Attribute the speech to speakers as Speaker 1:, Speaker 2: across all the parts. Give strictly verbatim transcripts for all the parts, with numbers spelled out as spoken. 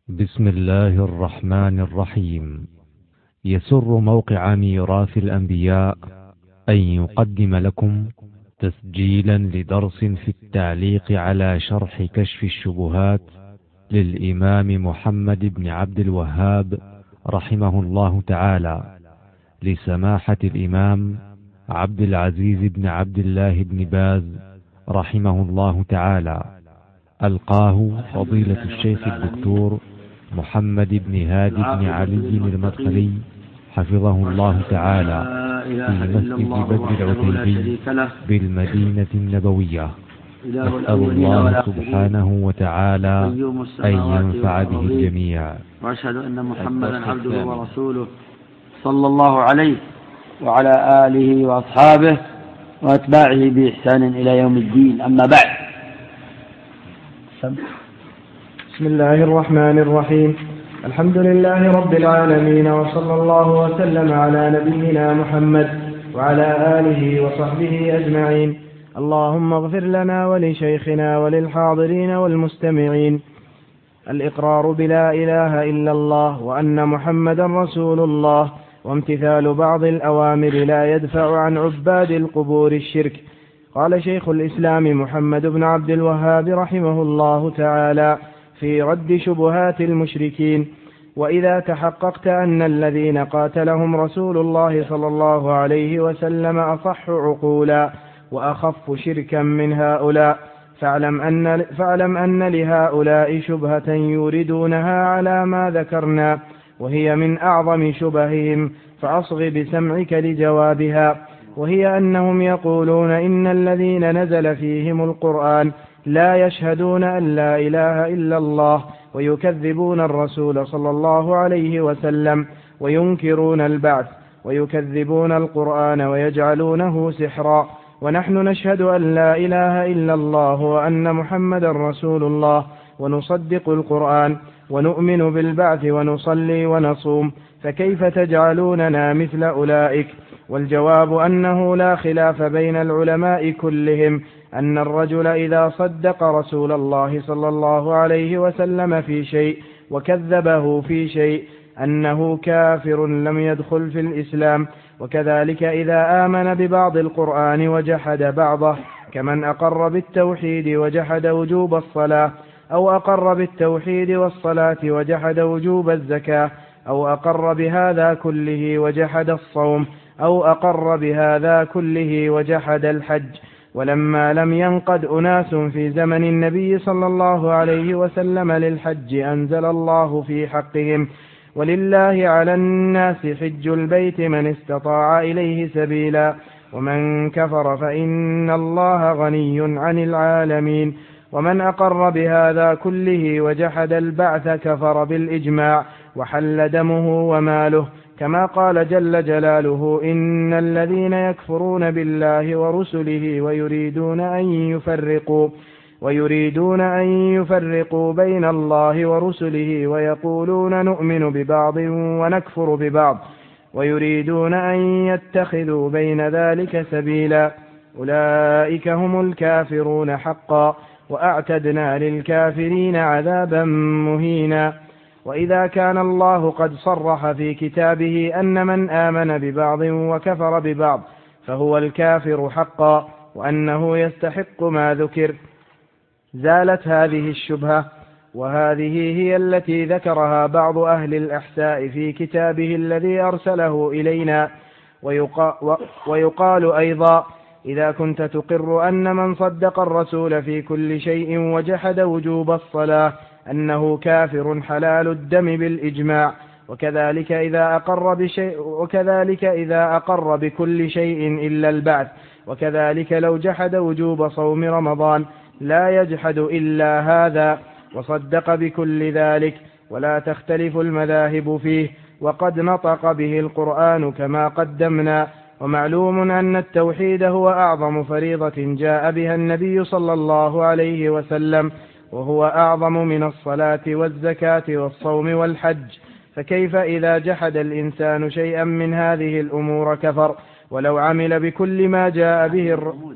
Speaker 1: بسم الله الرحمن الرحيم. يسر موقع ميراث الأنبياء أن يقدم لكم تسجيلا لدرس في التعليق على شرح كشف الشبهات للإمام محمد بن عبد الوهاب رحمه الله تعالى، لسماحة الإمام عبد العزيز بن عبد الله بن باز رحمه الله تعالى. ألقاه فضيلة الشيخ الدكتور محمد بن هادي بن علي المدخلي حفظه الله تعالى في مسجد بدر العتيبي بالمدينة النبوية. نسأل الله سبحانه وتعالى أن ينفع به الجميع.
Speaker 2: وأشهد أن محمدا عبده ورسوله صلى الله عليه وعلى آله وأصحابه وأتباعه بإحسان إلى يوم الدين. أما بعد،
Speaker 3: بسم الله الرحمن الرحيم. الحمد لله رب العالمين، وصلى الله وسلم على نبينا محمد وعلى آله وصحبه أجمعين. اللهم اغفر لنا ولشيخنا وللحاضرين والمستمعين. الإقرار بلا إله إلا الله وأن محمدا رسول الله وامتثال بعض الأوامر لا يدفع عن عباد القبور الشرك. قال شيخ الإسلام محمد بن عبد الوهاب رحمه الله تعالى في رد شبهات المشركين: وإذا تحققت أن الذين قاتلهم رسول الله صلى الله عليه وسلم أصح عقولا وأخف شركا من هؤلاء، فاعلم أن, فاعلم أن لهؤلاء شبهة يوردونها على ما ذكرنا، وهي من أعظم شبههم، فأصغ بسمعك لجوابها، وهي أنهم يقولون إن الذين نزل فيهم القرآن لا يشهدون أن لا إله إلا الله، ويكذبون الرسول صلى الله عليه وسلم، وينكرون البعث، ويكذبون القرآن ويجعلونه سحرا، ونحن نشهد أن لا إله إلا الله وأن محمدا رسول الله، ونصدق القرآن ونؤمن بالبعث ونصلي ونصوم، فكيف تجعلوننا مثل أولئك؟ والجواب أنه لا خلاف بين العلماء كلهم أن الرجل إذا صدق رسول الله صلى الله عليه وسلم في شيء وكذبه في شيء أنه كافر لم يدخل في الإسلام. وكذلك إذا آمن ببعض القرآن وجحد بعضه، كمن أقر بالتوحيد وجحد وجوب الصلاة، أو أقر بالتوحيد والصلاة وجحد وجوب الزكاة، أو أقر بهذا كله وجحد الصوم، أو أقر بهذا كله وجحد الحج. ولما لم ينقد أناس في زمن النبي صلى الله عليه وسلم للحج أنزل الله في حقهم: ولله على الناس حج البيت من استطاع إليه سبيلا، ومن كفر فإن الله غني عن العالمين. ومن أقر بهذا كله وجحد البعث كفر بالإجماع وحل دمه وماله، كما قال جل جلاله: إن الذين يكفرون بالله ورسله ويريدون أن يفرقوا ويريدون أن يفرقوا بين الله ورسله ويقولون نؤمن ببعض ونكفر ببعض ويريدون أن يتخذوا بين ذلك سبيلا، أولئك هم الكافرون حقا، وأعتدنا للكافرين عذابا مهينا. وإذا كان الله قد صرح في كتابه أن من آمن ببعض وكفر ببعض فهو الكافر حقا، وأنه يستحق ما ذكر، زالت هذه الشبهة. وهذه هي التي ذكرها بعض أهل الأحساء في كتابه الذي أرسله إلينا. ويقال أيضا: إذا كنت تقر أن من صدق الرسول في كل شيء وجحد وجوب الصلاة أنه كافر حلال الدم بالإجماع، وكذلك إذا أقر بشيء وكذلك إذا أقر بكل شيء إلا البعث، وكذلك لو جحد وجوب صوم رمضان لا يجحد إلا هذا، وصدق بكل ذلك، ولا تختلف المذاهب فيه، وقد نطق به القرآن كما قدمنا. ومعلوم أن التوحيد هو أعظم فريضة جاء بها النبي صلى الله عليه وسلم، وهو أعظم من الصلاة والزكاة والصوم والحج، فكيف إذا جحد الإنسان شيئا من هذه الأمور كفر ولو عمل بكل ما جاء به الرسول؟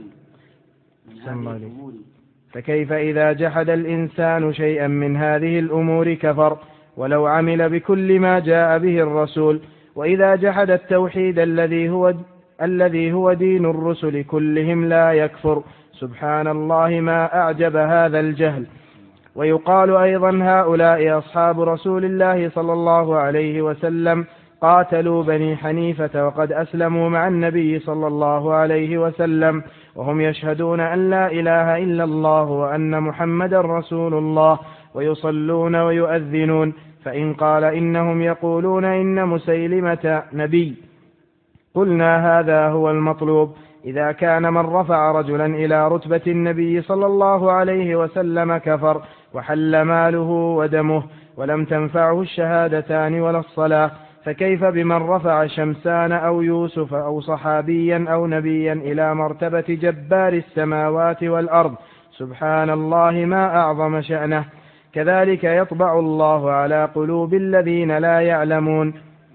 Speaker 3: فكيف إذا جحد الإنسان شيئا من هذه الأمور كفر ولو عمل بكل ما جاء به الرسول. وإذا جحد التوحيد الذي هو الذي هو دين الرسل كلهم لا يكفر. سبحان الله، ما أعجب هذا الجهل. ويقال أيضا هؤلاء أصحاب رسول الله صلى الله عليه وسلم قاتلوا بني حنيفة وقد أسلموا مع النبي صلى الله عليه وسلم وهم يشهدون أن لا إله إلا الله وأن محمدا رسول الله ويصلون ويؤذنون. فإن قال إنهم يقولون إن مسيلمة نبي، قلنا هذا هو المطلوب. إذا كان من رفع رجلا إلى رتبة النبي صلى الله عليه وسلم كفر وحل ماله ودمه ولم تنفعه الشهادتان ولا الصلاة، فكيف بمن رفع شمسان أو يوسف أو صحابيا أو نبيا إلى مرتبة جبار السماوات والأرض؟ سبحان الله، ما أعظم شأنه. كذلك يطبع الله على قلوب الذين لا يعلمون.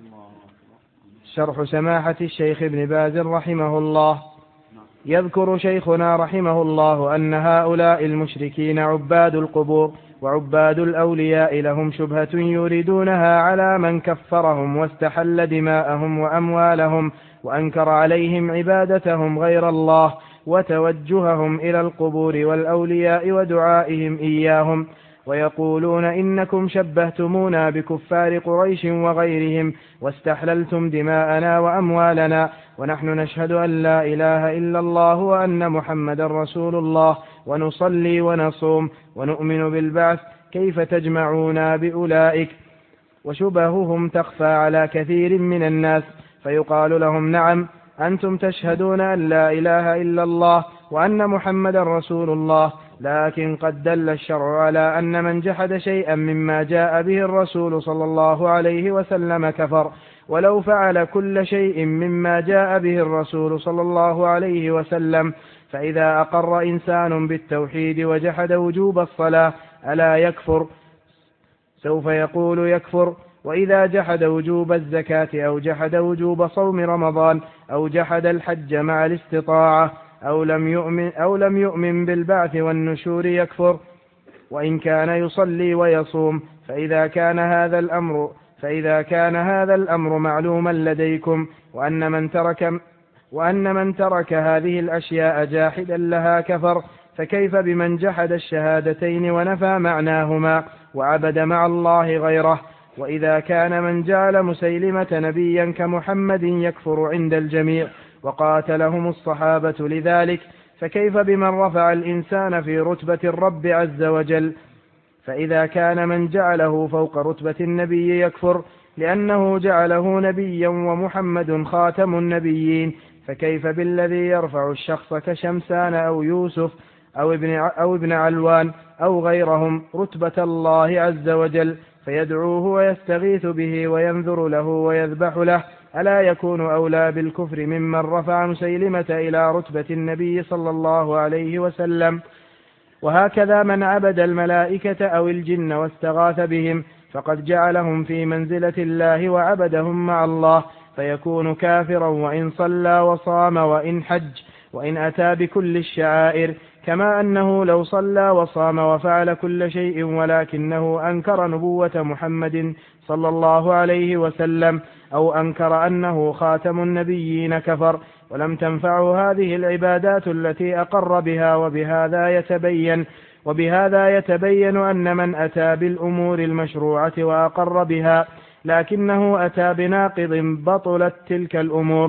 Speaker 3: شرح سماحة الشيخ ابن باز رحمه الله. يذكر شيخنا رحمه الله أن هؤلاء المشركين عباد القبور وعباد الأولياء لهم شبهة يريدونها على من كفرهم واستحل دماءهم وأموالهم وأنكر عليهم عبادتهم غير الله وتوجههم إلى القبور والأولياء ودعائهم إياهم. ويقولون إنكم شبهتمونا بكفار قريش وغيرهم واستحللتم دماءنا وأموالنا، ونحن نشهد أن لا إله إلا الله وأن محمدا رسول الله ونصلي ونصوم ونؤمن بالبعث، كيف تجمعونا بأولئك؟ وشبههم تخفى على كثير من الناس، فيقال لهم نعم أنتم تشهدون أن لا إله إلا الله وأن محمدا رسول الله، لكن قد دل الشرع على أن من جحد شيئا مما جاء به الرسول صلى الله عليه وسلم كفر، ولو فعل كل شيء مما جاء به الرسول صلى الله عليه وسلم. فإذا أقر إنسان بالتوحيد وجحد وجوب الصلاة ألا يكفر؟ سوف يقول يكفر. وإذا جحد وجوب الزكاة أو جحد وجوب صوم رمضان أو جحد الحج مع الاستطاعة أو لم يؤمن أو لم يؤمن بالبعث والنشور يكفر، وإن كان يصلي ويصوم. فإذا كان هذا الأمر فإذا كان هذا الأمر معلوما لديكم وأن من ترك وأن من ترك هذه الأشياء جاحدا لها كفر، فكيف بمن جحد الشهادتين ونفى معناهما وعبد مع الله غيره؟ وإذا كان من جعل مسيلمة نبيا كمحمد يكفر عند الجميع وقاتلهم الصحابة لذلك، فكيف بمن رفع الإنسان في رتبة الرب عز وجل؟ فإذا كان من جعله فوق رتبة النبي يكفر لأنه جعله نبيا ومحمد خاتم النبيين، فكيف بالذي يرفع الشخص كشمسان أو يوسف أو ابن, أو ابن علوان أو غيرهم رتبة الله عز وجل فيدعوه ويستغيث به وينذر له ويذبح له؟ ألا يكون أولى بالكفر ممن رفع مسيلمة إلى رتبة النبي صلى الله عليه وسلم؟ وهكذا من عبد الملائكة أو الجن واستغاث بهم فقد جعلهم في منزلة الله وعبدهم مع الله، فيكون كافرا وإن صلى وصام وإن حج وإن أتى بكل الشعائر، كما أنه لو صلى وصام وفعل كل شيء ولكنه أنكر نبوة محمد صلى الله عليه وسلم أو أنكر أنه خاتم النبيين كفر، ولم تنفعه هذه العبادات التي أقر بها. وبهذا يتبين وبهذا يتبين أن من أتى بالأمور المشروعة وأقر بها لكنه أتى بناقض بطلت تلك الأمور.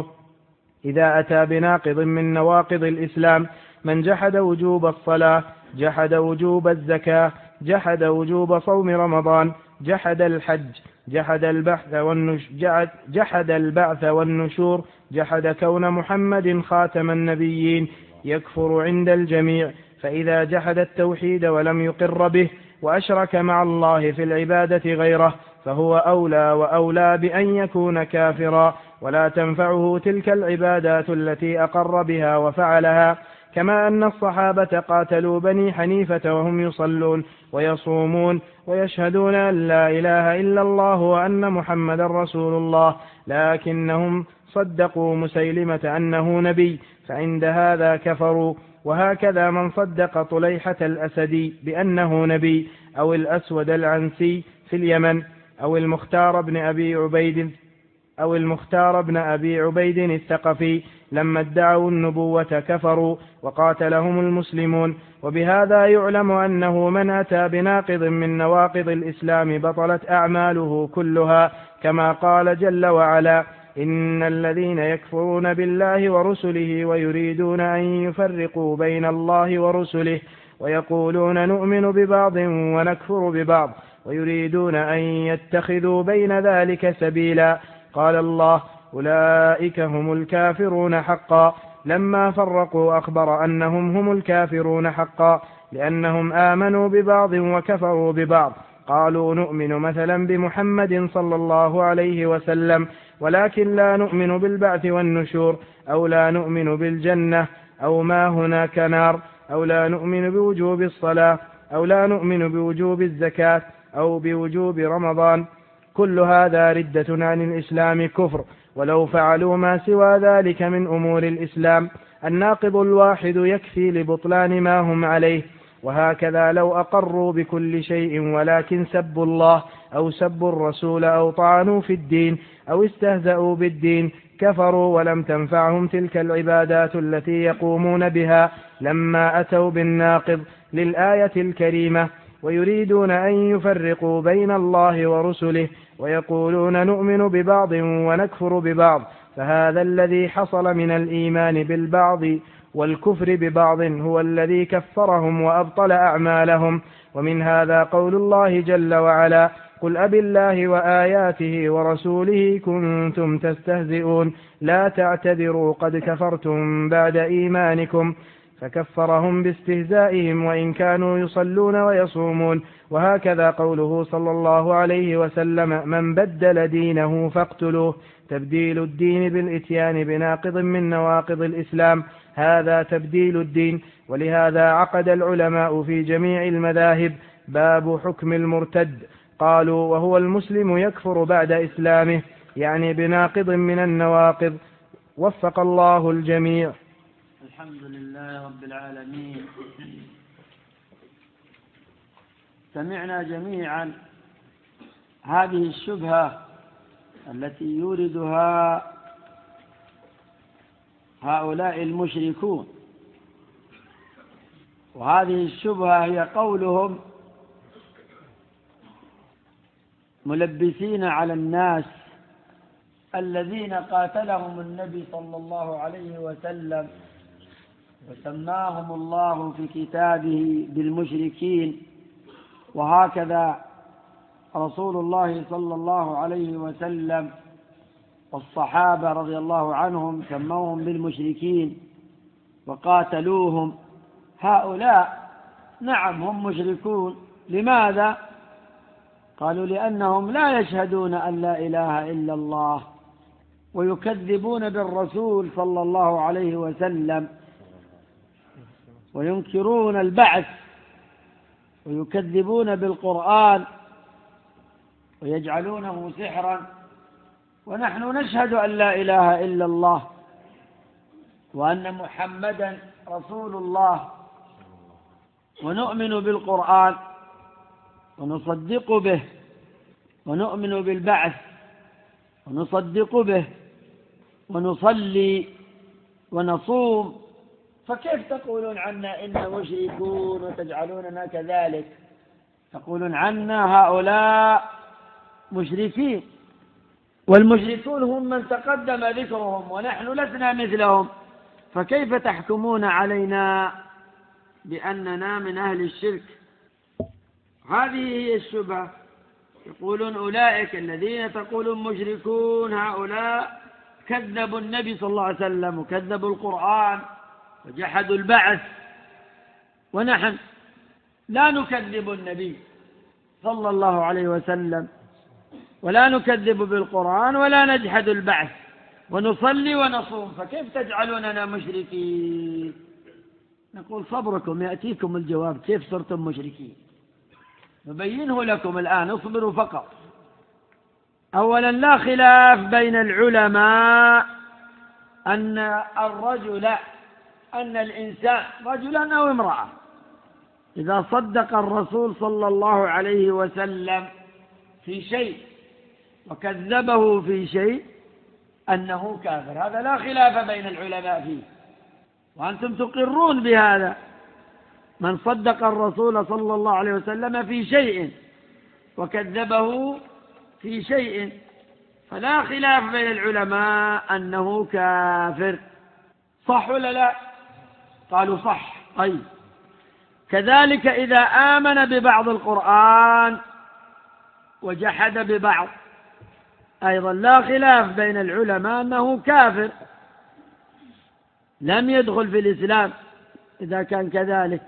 Speaker 3: إذا أتى بناقض من نواقض الإسلام: من جحد وجوب الصلاة، جحد وجوب الزكاة، جحد وجوب صوم رمضان، جحد الحج، جحد البعث والنش... جحد البعث والنشور، جحد كون محمد خاتم النبيين، يكفر عند الجميع. فإذا جحد التوحيد ولم يقر به وأشرك مع الله في العبادة غيره فهو أولى وأولى بأن يكون كافرا، ولا تنفعه تلك العبادات التي أقر بها وفعلها. كما أن الصحابة قاتلوا بني حنيفة وهم يصلون ويصومون ويشهدون أن لا إله إلا الله وأن محمد رسول الله، لكنهم صدقوا مسيلمة أنه نبي، فعند هذا كفروا. وهكذا من صدق طليحة الأسدي بأنه نبي أو الأسود العنسي في اليمن أو المختار بن أبي عبيد أو المختار بن أبي عبيد الثقفي لما ادعوا النبوة كفروا وقاتلهم المسلمون. وبهذا يعلم أنه من أتى بناقض من نواقض الإسلام بطلت أعماله كلها، كما قال جل وعلا: إن الذين يكفرون بالله ورسله ويريدون أن يفرقوا بين الله ورسله ويقولون نؤمن ببعض ونكفر ببعض ويريدون أن يتخذوا بين ذلك سبيلا. قال الله: أولئك هم الكافرون حقا، لما فرقوا أخبر أنهم هم الكافرون حقا، لأنهم آمنوا ببعض وكفروا ببعض. قالوا نؤمن مثلا بمحمد صلى الله عليه وسلم، ولكن لا نؤمن بالبعث والنشور، أو لا نؤمن بالجنة، أو ما هناك نار، أو لا نؤمن بوجوب الصلاة، أو لا نؤمن بوجوب الزكاة، أو بوجوب رمضان. كل هذا ردة عن الإسلام كفر، ولو فعلوا ما سوى ذلك من أمور الإسلام. الناقض الواحد يكفي لبطلان ما هم عليه. وهكذا لو أقروا بكل شيء ولكن سبوا الله أو سبوا الرسول أو طعنوا في الدين أو استهزأوا بالدين كفروا، ولم تنفعهم تلك العبادات التي يقومون بها لما أتوا بالناقض للآية الكريمة. ويريدون أن يفرقوا بين الله ورسله ويقولون نؤمن ببعض ونكفر ببعض، فهذا الذي حصل من الإيمان بالبعض والكفر ببعض هو الذي كفرهم وأبطل أعمالهم. ومن هذا قول الله جل وعلا: قل أب الله وآياته ورسوله كنتم تستهزئون لا تعتذروا قد كفرتم بعد إيمانكم. فكفرهم باستهزائهم وإن كانوا يصلون ويصومون. وهكذا قوله صلى الله عليه وسلم: من بدل دينه فاقتلوه. تبديل الدين بالإتيان بناقض من نواقض الإسلام، هذا تبديل الدين. ولهذا عقد العلماء في جميع المذاهب باب حكم المرتد، قالوا: وهو المسلم يكفر بعد إسلامه، يعني بناقض من النواقض. وفق الله الجميع.
Speaker 2: الحمد لله رب العالمين. سمعنا جميعا هذه الشبهة التي يوردها هؤلاء المشركون، وهذه الشبهة هي قولهم ملبسين على الناس الذين قاتلهم النبي صلى الله عليه وسلم وسماهم الله في كتابه بالمشركين، وهكذا رسول الله صلى الله عليه وسلم والصحابة رضي الله عنهم سموهم بالمشركين وقاتلوهم. هؤلاء نعم هم مشركون. لماذا؟ قالوا: لأنهم لا يشهدون أن لا إله إلا الله، ويكذبون بالرسول صلى الله عليه وسلم، وينكرون البعث، ويكذبون بالقرآن، ويجعلونه سحرا. ونحن نشهد أن لا إله إلا الله وأن محمدا رسول الله، ونؤمن بالقرآن ونصدق به، ونؤمن بالبعث ونصدق به، ونصلي ونصوم. فكيف تقولون عنا إنا مشركون وتجعلوننا كذلك؟ تقولون عنا هؤلاء مشركين، والمشركون هم من تقدم ذكرهم ونحن لسنا مثلهم، فكيف تحكمون علينا بأننا من أهل الشرك؟ هذه هي الشبهة. يقولون أولئك الذين تقولون مشركون هؤلاء كذبوا النبي صلى الله عليه وسلم وكذبوا القرآن وجحدوا البعث، ونحن لا نكذب النبي صلى الله عليه وسلم ولا نكذب بالقرآن ولا نجحد البعث ونصلي ونصوم، فكيف تجعلوننا مشركين؟ نقول: صبركم يأتيكم الجواب كيف صرتم مشركين، نبينه لكم الآن، اصبروا فقط. أولا، لا خلاف بين العلماء أن الرجل أن الإنسان رجلا أو امرأة إذا صدق الرسول صلى الله عليه وسلم في شيء وكذبه في شيء أنه كافر، هذا لا خلاف بين العلماء فيه، وأنتم تقرون بهذا. من صدق الرسول صلى الله عليه وسلم في شيء وكذبه في شيء فلا خلاف بين العلماء أنه كافر. صح ولا لا؟ قالوا صح. طيب، كذلك إذا آمن ببعض القرآن وجحد ببعض أيضا لا خلاف بين العلماء أنه كافر، لم يدخل في الإسلام إذا كان كذلك.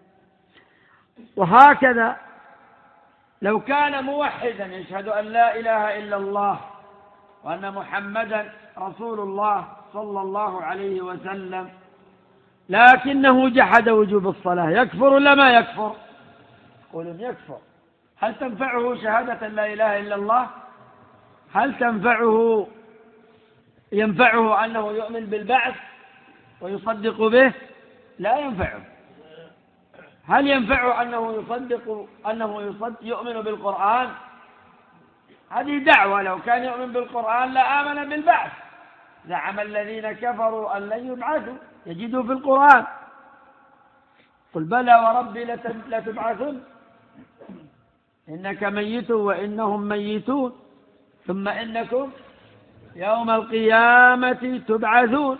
Speaker 2: وهكذا لو كان موحدا يشهد أن لا إله إلا الله وأن محمدا رسول الله صلى الله عليه وسلم لكنه جحد وجوب الصلاة، يكفر ولا ما يكفر؟ يقولون يكفر. هل تنفعه شهادة لا إله إلا الله؟ هل تنفعه ينفعه أنه يؤمن بالبعث ويصدق به؟ لا ينفعه. هل ينفعه أنه يصدق أنه يصدق يؤمن بالقرآن؟ هذه دعوة، لو كان يؤمن بالقرآن لآمن بالبعث. زعم الذين كفروا أن لن يبعثوا، يجدوا في القرآن. قل بلى وربي لتبعثن إنك ميت وإنهم ميتون ثم إنكم يوم القيامة تبعثون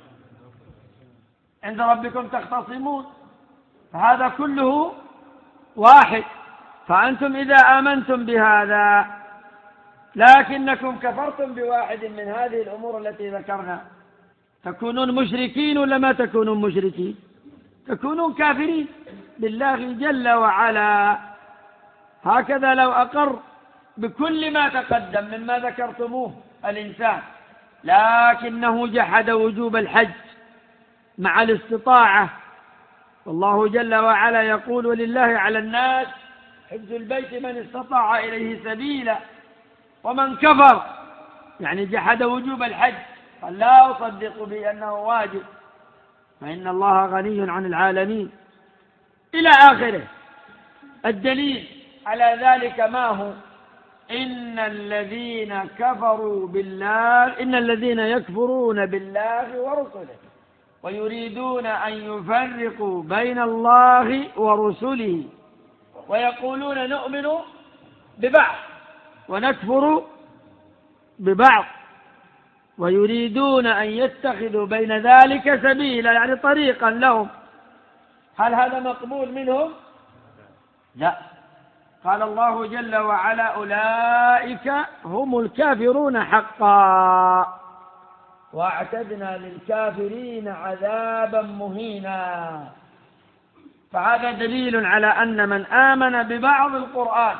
Speaker 2: عند ربكم تختصمون. فهذا كله واحد. فأنتم إذا آمنتم بهذا لكنكم كفرتم بواحد من هذه الأمور التي ذكرنا تكونون مشركين ولا ما تكونون مشركين؟ تكونون كافرين بالله جل وعلا. هكذا لو أقر بكل ما تقدم مما ذكرتموه الإنسان لكنه جحد وجوب الحج مع الاستطاعة، والله جل وعلا يقول ولله على الناس حج البيت من استطاع إليه سبيلا، ومن كفر يعني جحد وجوب الحج قال لا أصدق بأنه واجب فإن الله غني عن العالمين إلى آخره. الدليل على ذلك ما هو؟ إن الذين كفروا بالله إن الذين يكفرون بالله ورسله ويريدون أن يفرقوا بين الله ورسله ويقولون نؤمن ببعض ونكفر ببعض ويريدون أن يتخذوا بين ذلك سبيلا، يعني طريقا لهم. هل هذا مقبول منهم؟ لا. قال الله جل وعلا أولئك هم الكافرون حقا واعتدنا للكافرين عذابا مهينا. فهذا دليل على أن من آمن ببعض القرآن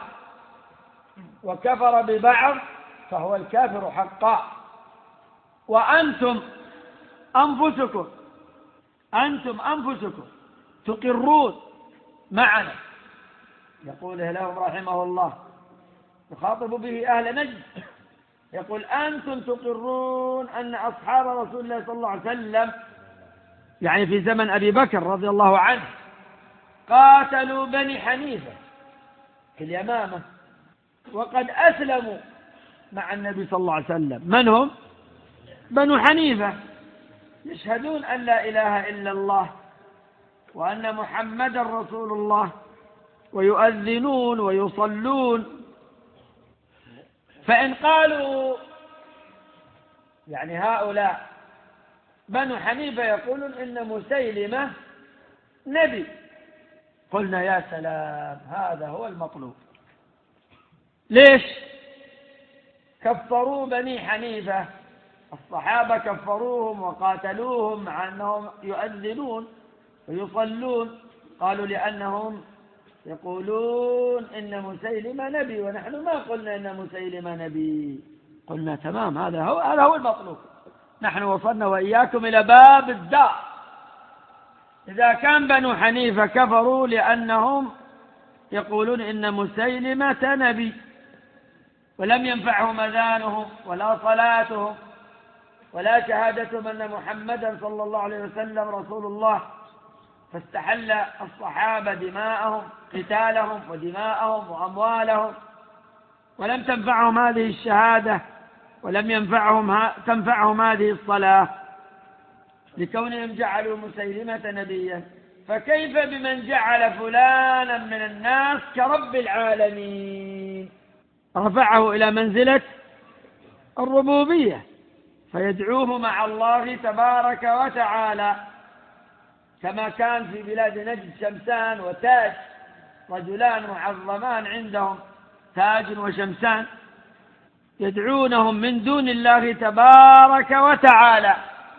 Speaker 2: وكفر ببعض فهو الكافر حقا. وأنتم أنفسكم أنتم أنفسكم تقرون معنا، يقول لهم رحمه الله يخاطب به أهل نجد، يقول أنتم تقرون أن أصحاب رسول الله صلى الله عليه وسلم يعني في زمن أبي بكر رضي الله عنه قاتلوا بني حنيفة في اليمامة وقد أسلموا مع النبي صلى الله عليه وسلم. من هم؟ بنو حنيفة، يشهدون أن لا إله إلا الله وأن محمدا رسول الله ويؤذنون ويصلون. فإن قالوا يعني هؤلاء بنو حنيفة يقولون إن مسيلمة نبي، قلنا يا سلام هذا هو المطلوب. ليش؟ كفروا بني حنيفة، الصحابة كفروهم وقاتلوهم مع أنهم يؤذنون ويصلون، قالوا لأنهم يقولون إن مسيلمة نبي ونحن ما قلنا إن مسيلمة نبي. قلنا تمام، هذا هو هذا هو المطلوب. نحن وصلنا وإياكم إلى باب الدار. إذا كان بنو حنيفة كفروا لأنهم يقولون إن مسيلمة نبي ولم ينفعهم أذانهم ولا صلاتهم ولا شهادتهم أن محمدا صلى الله عليه وسلم رسول الله، فاستحل الصحابة دماءهم قتالهم ودماءهم وأموالهم ولم تنفعهم هذه الشهادة ولم ينفعهم ها تنفعهم هذه الصلاة لكونهم جعلوا مسيلمة نبيا، فكيف بمن جعل فلانا من الناس كرب العالمين؟ رفعه إلى منزلة الربوبية، فيدعوه مع الله تبارك وتعالى، كما كان في بلاد نجد شمسان وتاج، رجلان معظمان عندهم تاج وشمسان، يدعونهم من دون الله تبارك وتعالى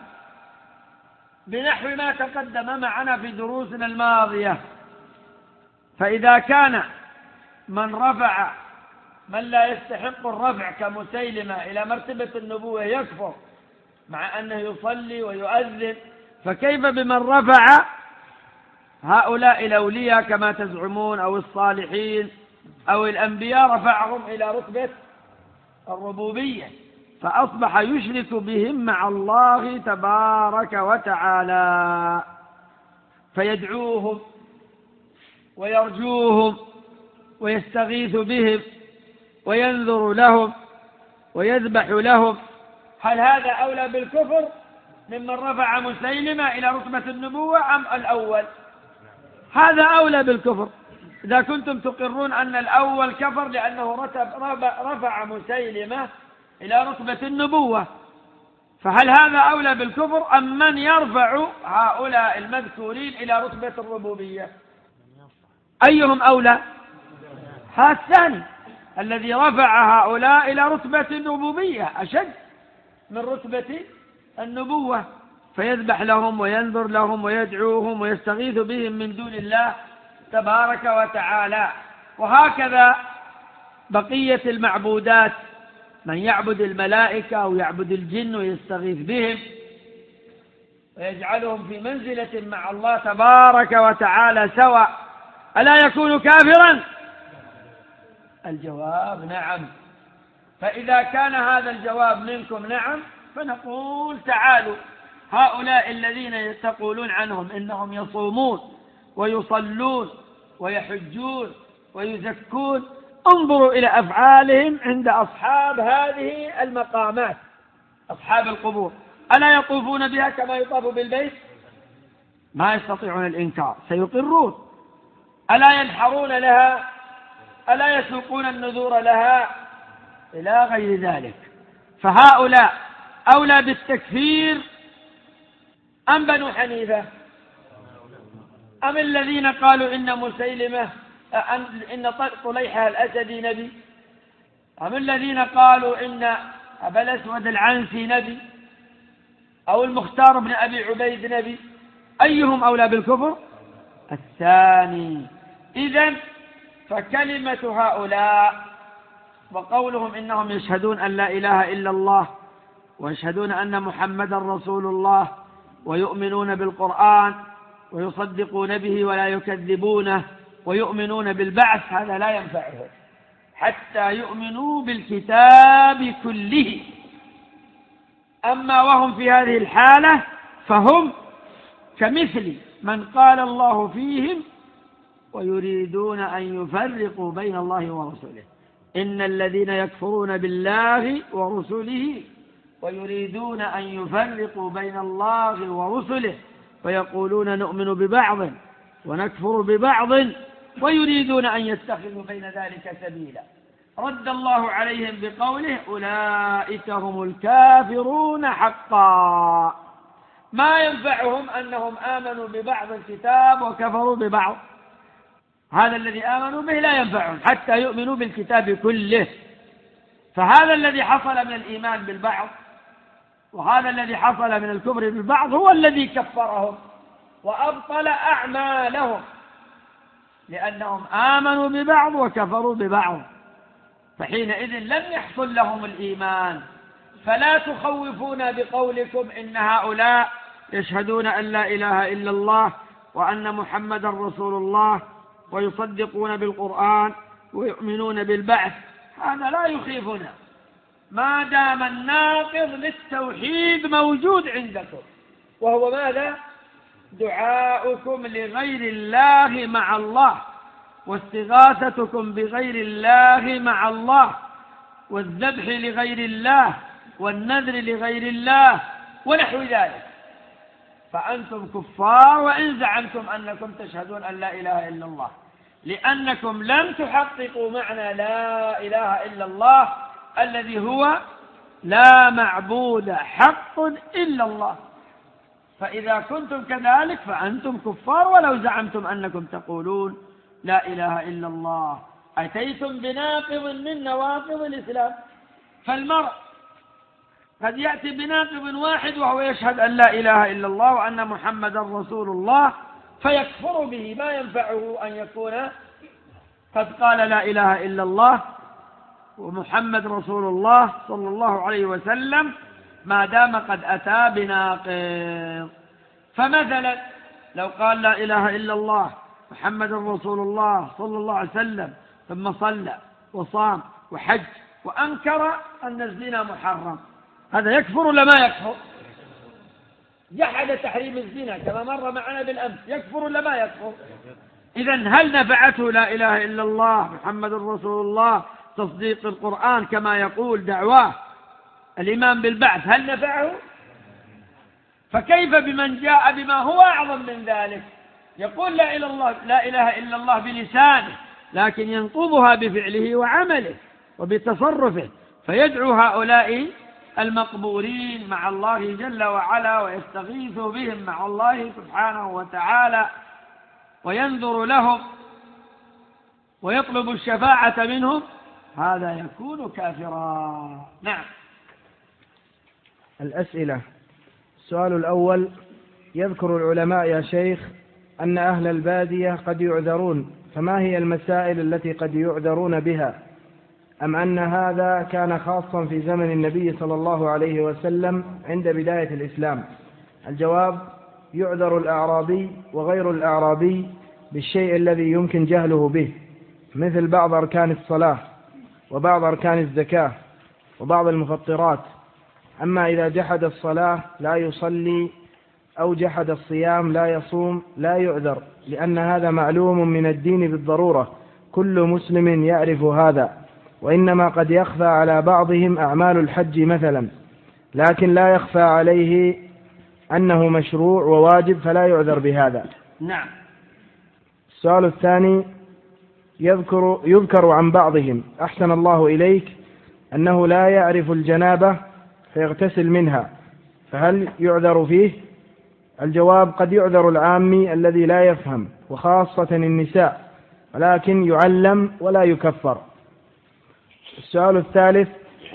Speaker 2: بنحو ما تقدم معنا في دروسنا الماضية. فإذا كان من رفع من لا يستحق الرفع كمسيلمة إلى مرتبة النبوة يكفر مع أنه يصلي ويؤذن، فكيف بمن رفع هؤلاء الأولياء كما تزعمون أو الصالحين أو الأنبياء، رفعهم إلى رتبة الربوبية، فأصبح يشرك بهم مع الله تبارك وتعالى، فيدعوهم ويرجوهم ويستغيث بهم وينذر لهم ويذبح لهم. هل هذا أولى بالكفر ممن رفع مسيلمة إلى رتبة النبوة أم الأول؟ هذا أولى بالكفر إذا كنتم تقرون أن الأول كفر لأنه رتب رفع مسيلمة إلى رتبة النبوة، فهل هذا أولى بالكفر أم من يرفع هؤلاء المذكورين إلى رتبة الربوبية؟ أيهم أولى؟ هذا الثاني الذي رفع هؤلاء إلى رتبة الربوبية أشد من رتبة النبوة، فيذبح لهم وينذر لهم ويدعوهم ويستغيث بهم من دون الله تبارك وتعالى. وهكذا بقية المعبودات، من يعبد الملائكة أو يعبد الجن ويستغيث بهم ويجعلهم في منزلة مع الله تبارك وتعالى سواء، ألا يكون كافرا؟ الجواب نعم. فإذا كان هذا الجواب منكم نعم، فنقول تعالوا هؤلاء الذين تقولون عنهم إنهم يصومون ويصلون ويحجون ويزكون، انظروا إلى أفعالهم عند أصحاب هذه المقامات، أصحاب القبور، ألا يطوفون بها كما يطاف بالبيت؟ ما يستطيعون الإنكار، سيقرون. ألا ينحرون لها؟ ألا يسوقون النذور لها؟ إلى غير ذلك. فهؤلاء أولى بالتكفير أم بنو حنيفة؟ أم الذين قالوا إن مسيلمة إن طليحة الأسدي نبي؟ أم الذين قالوا إن أبا الأسود العنسي نبي؟ أو المختار بن أبي عبيد نبي؟ أيهم أولى بالكفر؟ الثاني. إذن فكلمة هؤلاء وقولهم إنهم يشهدون أن لا إله إلا الله ويشهدون أن محمدا رسول الله ويؤمنون بالقرآن ويصدقون به ولا يكذبونه ويؤمنون بالبعث، هذا لا ينفعهم حتى يؤمنوا بالكتاب كله. أما وهم في هذه الحالة فهم كمثل من قال الله فيهم ويريدون أن يفرقوا بين الله ورسوله، إن الذين يكفرون بالله ورسله ويريدون أن يفرقوا بين الله ورسله ويقولون نؤمن ببعض ونكفر ببعض ويريدون أن يتخذوا بين ذلك سبيلا، رد الله عليهم بقوله أولئك هم الكافرون حقا. ما ينفعهم أنهم آمنوا ببعض الكتاب وكفروا ببعض، هذا الذي آمنوا به لا ينفعهم حتى يؤمنوا بالكتاب كله. فهذا الذي حصل من الإيمان بالبعض وهذا الذي حصل من الكفر بالبعض هو الذي كفرهم وأبطل أعمالهم، لأنهم آمنوا ببعض وكفروا ببعض، فحينئذ لم يحصل لهم الإيمان. فلا تخوفونا بقولكم إن هؤلاء يشهدون أن لا إله إلا الله وأن محمدا رسول الله ويصدقون بالقرآن ويؤمنون بالبعث، هذا لا يخيفنا ما دام الناقض للتوحيد موجود عندكم، وهو ماذا؟ دعاؤكم لغير الله مع الله واستغاثتكم بغير الله مع الله والذبح لغير الله والنذر لغير الله ونحو ذلك، فأنتم كفار وإن زعمتم أنكم تشهدون أن لا إله إلا الله، لأنكم لم تحققوا معنى لا إله إلا الله الذي هو لا معبود حق إلا الله. فإذا كنتم كذلك فأنتم كفار ولو زعمتم أنكم تقولون لا إله إلا الله، أتيتم بناقض من نواقض الإسلام. فالمرء قد يأتي بناقض واحد وهو يشهد أن لا إله إلا الله وأن محمدا رسول الله فيكفر به، ما ينفعه أن يكون قد قال لا إله إلا الله ومحمد رسول الله صلى الله عليه وسلم ما دام قد أتى بناقض. فمثلا لو قال لا إله إلا الله محمد رسول الله صلى الله عليه وسلم ثم صلى وصام وحج وأنكر أن الزنا محرم، هذا يكفر ولا ما يكفر؟ جحد تحريم الزنا كما مر معنا بالأمس، يكفر ولا ما يكفر؟ إذن هل نفعته لا إله إلا الله محمد رسول الله تصديق القرآن كما يقول دعواه الإيمان بالبعث، هل نفعه؟ فكيف بمن جاء بما هو أعظم من ذلك، يقول لا إله إلا الله لا إله إلا الله بلسانه لكن ينقضها بفعله وعمله وبتصرفه، فيدعو هؤلاء المقبورين مع الله جل وعلا ويستغيث بهم مع الله سبحانه وتعالى وينذر لهم ويطلب الشفاعة منهم، هذا يكون كافرا. نعم.
Speaker 3: الأسئلة. السؤال الأول: يذكر العلماء يا شيخ أن أهل البادية قد يعذرون، فما هي المسائل التي قد يعذرون بها؟ أم أن هذا كان خاصا في زمن النبي صلى الله عليه وسلم عند بداية الإسلام؟ الجواب: يعذر الأعرابي وغير الأعرابي بالشيء الذي يمكن جهله به، مثل بعض أركان الصلاة وبعض أركان الزكاة وبعض المفطرات. أما إذا جحد الصلاة لا يصلي أو جحد الصيام لا يصوم لا يعذر، لأن هذا معلوم من الدين بالضرورة، كل مسلم يعرف هذا، وإنما قد يخفى على بعضهم أعمال الحج مثلا، لكن لا يخفى عليه أنه مشروع وواجب فلا يعذر بهذا.
Speaker 2: نعم.
Speaker 3: السؤال الثاني: يذكر, يذكر عن بعضهم أحسن الله إليك أنه لا يعرف الجنابة فيغتسل منها، فهل يعذر فيه؟ الجواب: قد يعذر العامي الذي لا يفهم، وخاصة النساء، ولكن يعلم ولا يكفر. السؤال الثالث: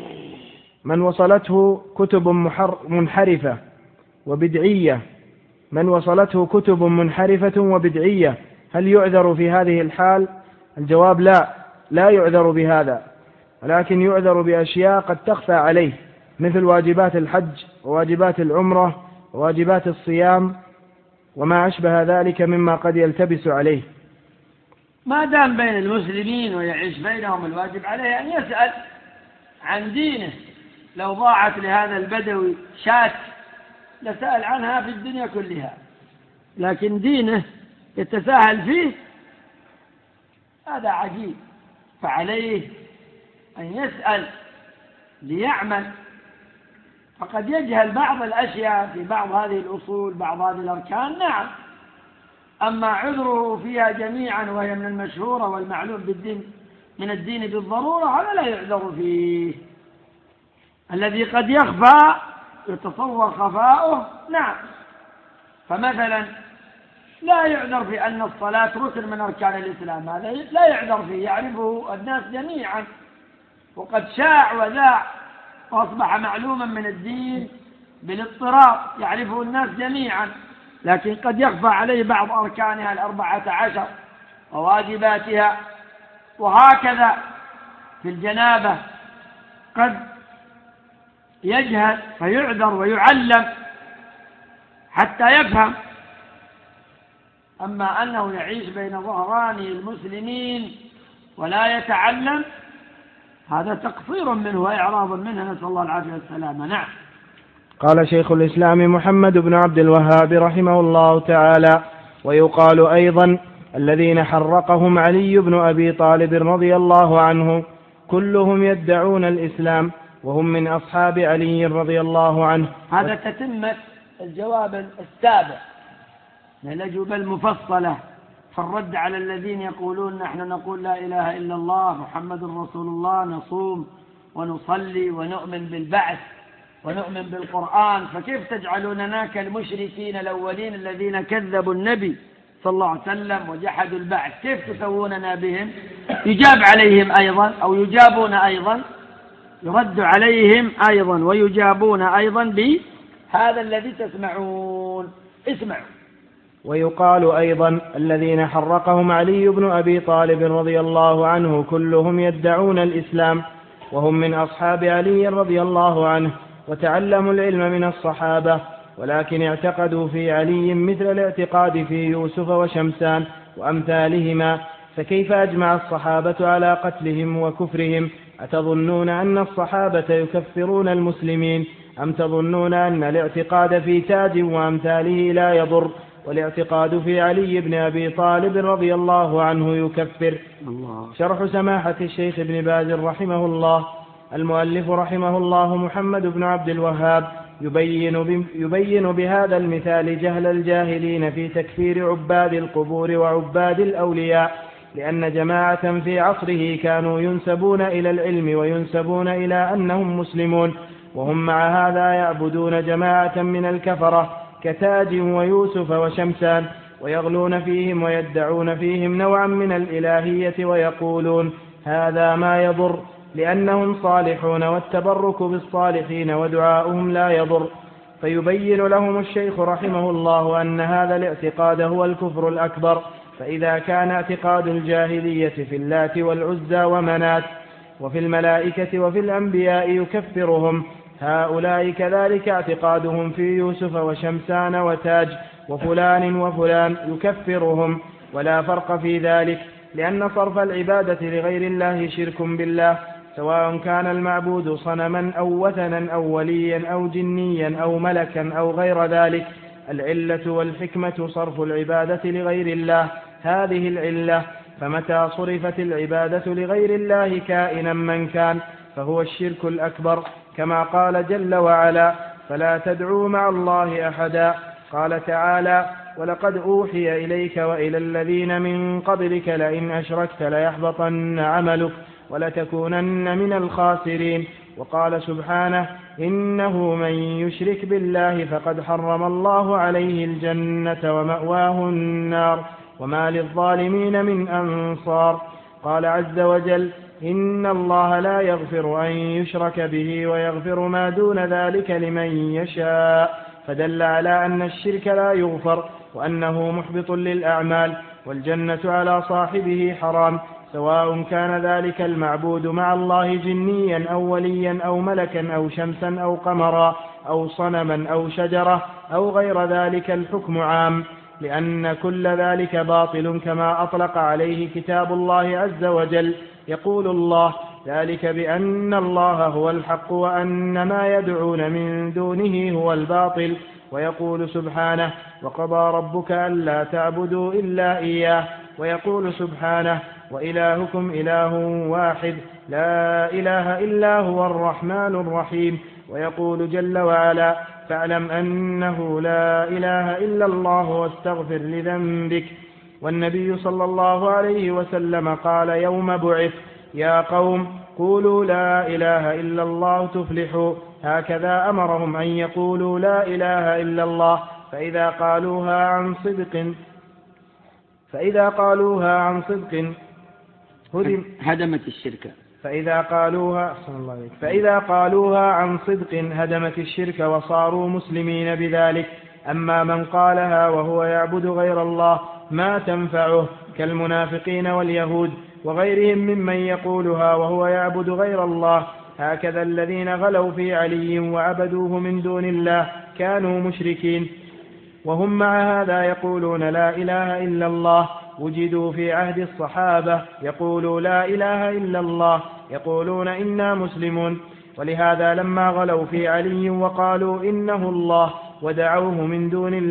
Speaker 3: من وصلته كتب منحرفة وبدعية من وصلته كتب منحرفة وبدعية هل يعذر في هذه الحال؟ الجواب: لا لا يعذر بهذا، ولكن يعذر بأشياء قد تخفى عليه، مثل واجبات الحج وواجبات العمرة وواجبات الصيام وما أشبه ذلك مما قد يلتبس عليه.
Speaker 2: ما دام بين المسلمين ويعيش بينهم الواجب عليه أن يسأل عن دينه. لو ضاعت لهذا البدوي شاة لسأل عنها في الدنيا كلها، لكن دينه يتساهل فيه، هذا عجيب. فعليه أن يسأل ليعمل، فقد يجهل بعض الأشياء في بعض هذه الأصول بعض هذه الأركان، نعم. أما عذره فيها جميعا وهي من المشهورة والمعلوم بالدين من الدين بالضرورة هذا لا يعذر فيه. الذي قد يخفى يتصور خفاؤه، نعم. فمثلا لا يعذر في أن الصلاة ركن من أركان الإسلام، هذا لا يعذر فيه، يعرفه الناس جميعا وقد شاع وذاع وأصبح معلوما من الدين بالاضطراب، يعرفه الناس جميعا، لكن قد يخفى عليه بعض أركانها الأربعة عشر وواجباتها. وهكذا في الجنابة قد يجهل فيعذر ويعلم حتى يفهم. أما أنه يعيش بين ظهران المسلمين ولا يتعلم هذا تقصير منه وإعراض منه، نسأل الله العافية والسلامة. نعم.
Speaker 3: قال شيخ الإسلام محمد بن عبد الوهاب رحمه الله تعالى: ويقال أيضا الذين حرقهم علي بن أبي طالب رضي الله عنه كلهم يدعون الإسلام وهم من أصحاب علي رضي الله عنه.
Speaker 2: هذا تتمة الجواب السابع من الأجوبة المفصلة في الرد على الذين يقولون نحن نقول لا إله إلا الله محمد رسول الله، نصوم ونصلي ونؤمن بالبعث ونؤمن بالقرآن، فكيف تجعلوننا كالمشركين الأولين الذين كذبوا النبي صلى الله عليه وسلم وجحدوا البعث؟ كيف تسووننا بهم؟ يجاب عليهم أيضا أو يجابون أيضا، يرد عليهم أيضا ويجابون أيضا بهذا الذي تسمعون. اسمعوا.
Speaker 3: ويقال أيضا الذين حرقهم علي بن أبي طالب رضي الله عنه كلهم يدعون الإسلام وهم من أصحاب علي رضي الله عنه، وتعلموا العلم من الصحابة، ولكن اعتقدوا في علي مثل الاعتقاد في يوسف وشمسان وأمثالهما، فكيف أجمع الصحابة على قتلهم وكفرهم؟ أتظنون أن الصحابة يكفرون المسلمين، أم تظنون أن الاعتقاد في تاج وأمثاله لا يضر، والاعتقاد في علي بن أبي طالب رضي الله عنه يكفر؟ الله. شرح سماحة الشيخ ابن باز رحمه الله. المؤلف رحمه الله محمد بن عبد الوهاب يبين, يبين بهذا المثال جهل الجاهلين في تكفير عباد القبور وعباد الأولياء، لأن جماعة في عصره كانوا ينسبون إلى العلم وينسبون إلى أنهم مسلمون، وهم مع هذا يعبدون جماعة من الكفرة كتاج ويوسف وشمسان، ويغلون فيهم ويدعون فيهم نوعا من الإلهية، ويقولون هذا ما يضر لأنهم صالحون، والتبرك بالصالحين ودعاؤهم لا يضر. فيبين لهم الشيخ رحمه الله أن هذا الاعتقاد هو الكفر الأكبر. فإذا كان اعتقاد الجاهلية في اللات والعزى ومنات وفي الملائكة وفي الأنبياء يكفرهم، هؤلاء كذلك اعتقادهم في يوسف وشمسان وتاج وفلان وفلان يكفرهم، ولا فرق في ذلك، لأن صرف العبادة لغير الله شرك بالله، سواء كان المعبود صنما أو وثنا أو وليا أو جنيا أو ملكا أو غير ذلك. العلة والحكمة صرف العبادة لغير الله، هذه العلة، فمتى صرفت العبادة لغير الله كائنا من كان فهو الشرك الأكبر، كما قال جل وعلا فلا تدعوا مع الله أحدا. قال تعالى ولقد أوحي إليك وإلى الذين من قبلك لئن أشركت ليحبطن عملك ولتكونن من الخاسرين. وقال سبحانه إنه من يشرك بالله فقد حرم الله عليه الجنة ومأواه النار وما للظالمين من أنصار. قال عز وجل إن الله لا يغفر أن يشرك به ويغفر ما دون ذلك لمن يشاء، فدل على أن الشرك لا يغفر وأنه محبط للأعمال، والجنة على صاحبه حرام، سواء كان ذلك المعبود مع الله جنيا أو وليا أو ملكا أو شمسا أو قمرا أو صنما أو شجرة أو غير ذلك. الحكم عام، لأن كل ذلك باطل كما أطلق عليه كتاب الله عز وجل. يقول الله ذلك بأن الله هو الحق وأن ما يدعون من دونه هو الباطل. ويقول سبحانه وقضى ربك ألا تعبدوا إلا إياه. ويقول سبحانه وإلهكم إله واحد لا إله إلا هو الرحمن الرحيم. ويقول جل وعلا فاعلم أنه لا إله إلا الله واستغفر لذنبك. والنبي صلى الله عليه وسلم قال يوم بعث يا قوم قولوا لا إله إلا الله تفلحوا، هكذا أمرهم أن يقولوا لا إله إلا الله، فإذا قالوها عن صدق فإذا قالوها عن صدق هدم
Speaker 2: هدمت الشرك
Speaker 3: فإذا قالوها فإذا قالوها عن صدق هدمت الشرك وصاروا مسلمين بذلك. أما من قالها وهو يعبد غير الله ما تنفعه كالمنافقين واليهود وغيرهم ممن يقولها وهو يعبد غير الله. هكذا الذين غلوا في علي وعبدوه من دون الله كانوا مشركين، وهم مع هذا يقولون لا إله إلا الله. وجدوا في عهد الصحابة يقولوا لا إله إلا الله يقولون إنا مسلمون. ولهذا لما غلوا في علي وقالوا إنه الله ودعوه من دون الله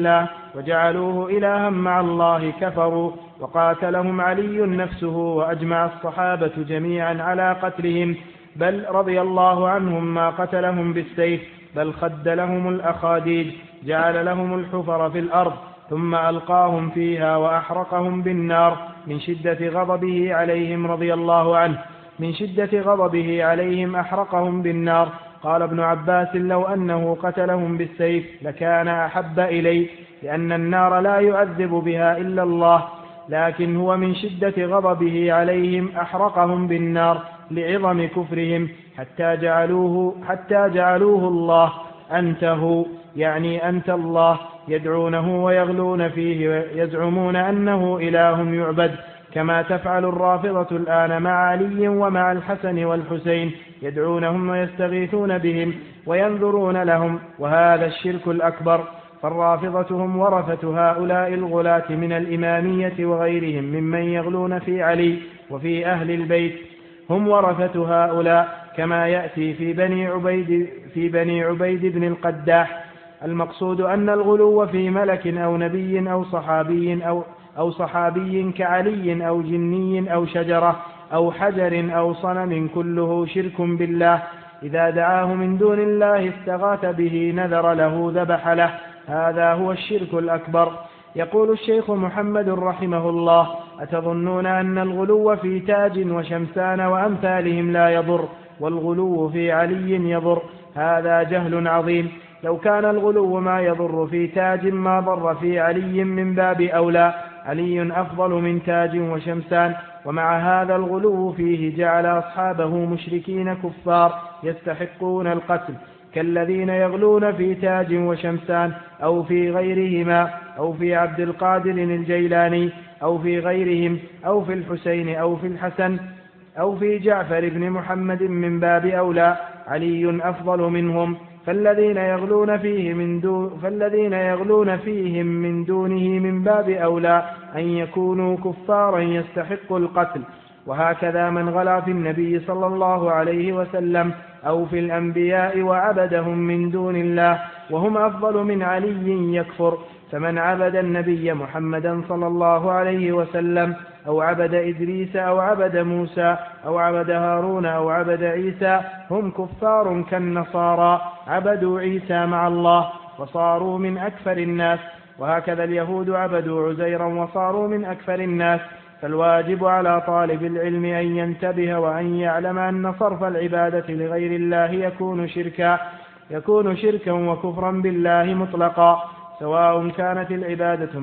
Speaker 3: وجعلوه إلها مع الله كفروا، وقاتلهم علي نفسه وأجمع الصحابة جميعا على قتلهم، بل رضي الله عنهم ما قتلهم بالسيف، بل خد لهم الأخاديد، جعل لهم الحفر في الأرض ثم ألقاهم فيها وأحرقهم بالنار من شدة غضبه عليهم رضي الله عنه، من شدة غضبه عليهم أحرقهم بالنار. قال ابن عباس: لو أنه قتلهم بالسيف لكان أحب إلي، لأن النار لا يعذب بها إلا الله، لكن هو من شدة غضبه عليهم أحرقهم بالنار لعظم كفرهم، حتى جعلوه, حتى جعلوه الله أنته، يعني أنت الله، يدعونه ويغلون فيه ويزعمون أنه إله يعبد، كما تفعل الرافضة الآن مع علي ومع الحسن والحسين، يدعونهم ويستغيثون بهم وينذرون لهم، وهذا الشرك الأكبر. فالرافضة هم ورثة هؤلاء الغلاة من الإمامية وغيرهم ممن يغلون في علي وفي أهل البيت، هم ورثة هؤلاء، كما يأتي في بني عبيد, في بني عبيد بن القداح. المقصود أن الغلو في ملك أو نبي أو صحابي أو, أو صحابي كعلي أو جني أو شجرة أو حجر أو صنم كله شرك بالله، إذا دعاه من دون الله استغاث به نذر له ذبح له، هذا هو الشرك الأكبر. يقول الشيخ محمد رحمه الله: أتظنون أن الغلو في تاج وشمسان وأمثالهم لا يضر، والغلو في علي يضر؟ هذا جهل عظيم. لو كان الغلو ما يضر في تاج ما ضر في علي من باب أولى، علي أفضل من تاج وشمسان، ومع هذا الغلو فيه جعل أصحابه مشركين كفار يستحقون القتل، كالذين يغلون في تاج وشمسان أو في غيرهما، أو في عبد القادر الجيلاني أو في غيرهم، أو في الحسين أو في الحسن أو في جعفر بن محمد من باب أولى، علي أفضل منهم. فالذين يغلون فيه من دون فالذين يغلون فيهم من دونه من باب أولى أن يكونوا كفارا يستحق القتل. وهكذا من غلا في النبي صلى الله عليه وسلم أو في الأنبياء وعبدهم من دون الله وهم أفضل من علي يكفر. فمن عبد النبي محمدا صلى الله عليه وسلم أو عبد إدريس أو عبد موسى أو عبد هارون أو عبد عيسى هم كفار كالنصارى، عبدوا عيسى مع الله وصاروا من أكفر الناس، وهكذا اليهود عبدوا عزيرا وصاروا من أكفر الناس. فالواجب على طالب العلم أن ينتبه وأن يعلم أن صرف العبادة لغير الله يكون شركا يكون شركا وكفرا بالله مطلقا، سواء كانت العبادة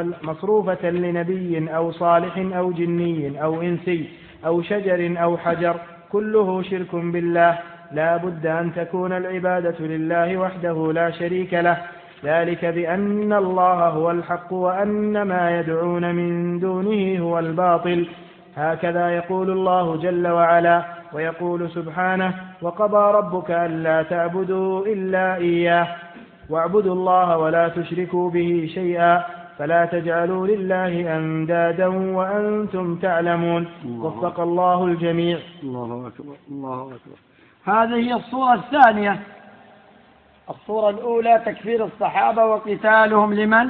Speaker 3: مصروفة لنبي أو صالح أو جني أو إنسي أو شجر أو حجر، كله شرك بالله. لا بد أن تكون العبادة لله وحده لا شريك له، ذلك بأن الله هو الحق وأن ما يدعون من دونه هو الباطل. هكذا يقول الله جل وعلا، ويقول سبحانه: وقضى ربك ألا تعبدوا إلا إياه واعبدوا الله ولا تشركوا به شيئا فلا تجعلوا لله أندادا وأنتم تعلمون. وفق الله الجميع.
Speaker 2: الله أكبر الله أكبر. هذه هي الصورة الثانية. الصورة الأولى تكفير الصحابة وقتالهم لمن؟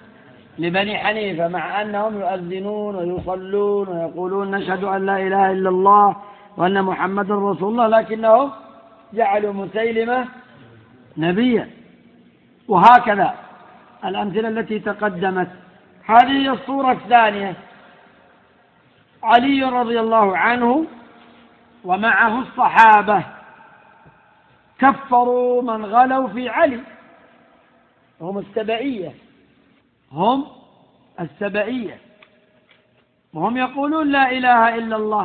Speaker 2: لبني حنيفة، مع أنهم يؤذنون ويصلون ويقولون نشهد أن لا إله إلا الله وأن محمد رسول الله، لكنهم جعلوا مسيلمة نبيا. وهكذا الأمثلة التي تقدمت. هذه هي الصورة الثانية. علي رضي الله عنه ومعه الصحابة كفروا من غلوا في علي، هم السبعية هم السبعية وهم يقولون لا إله إلا الله،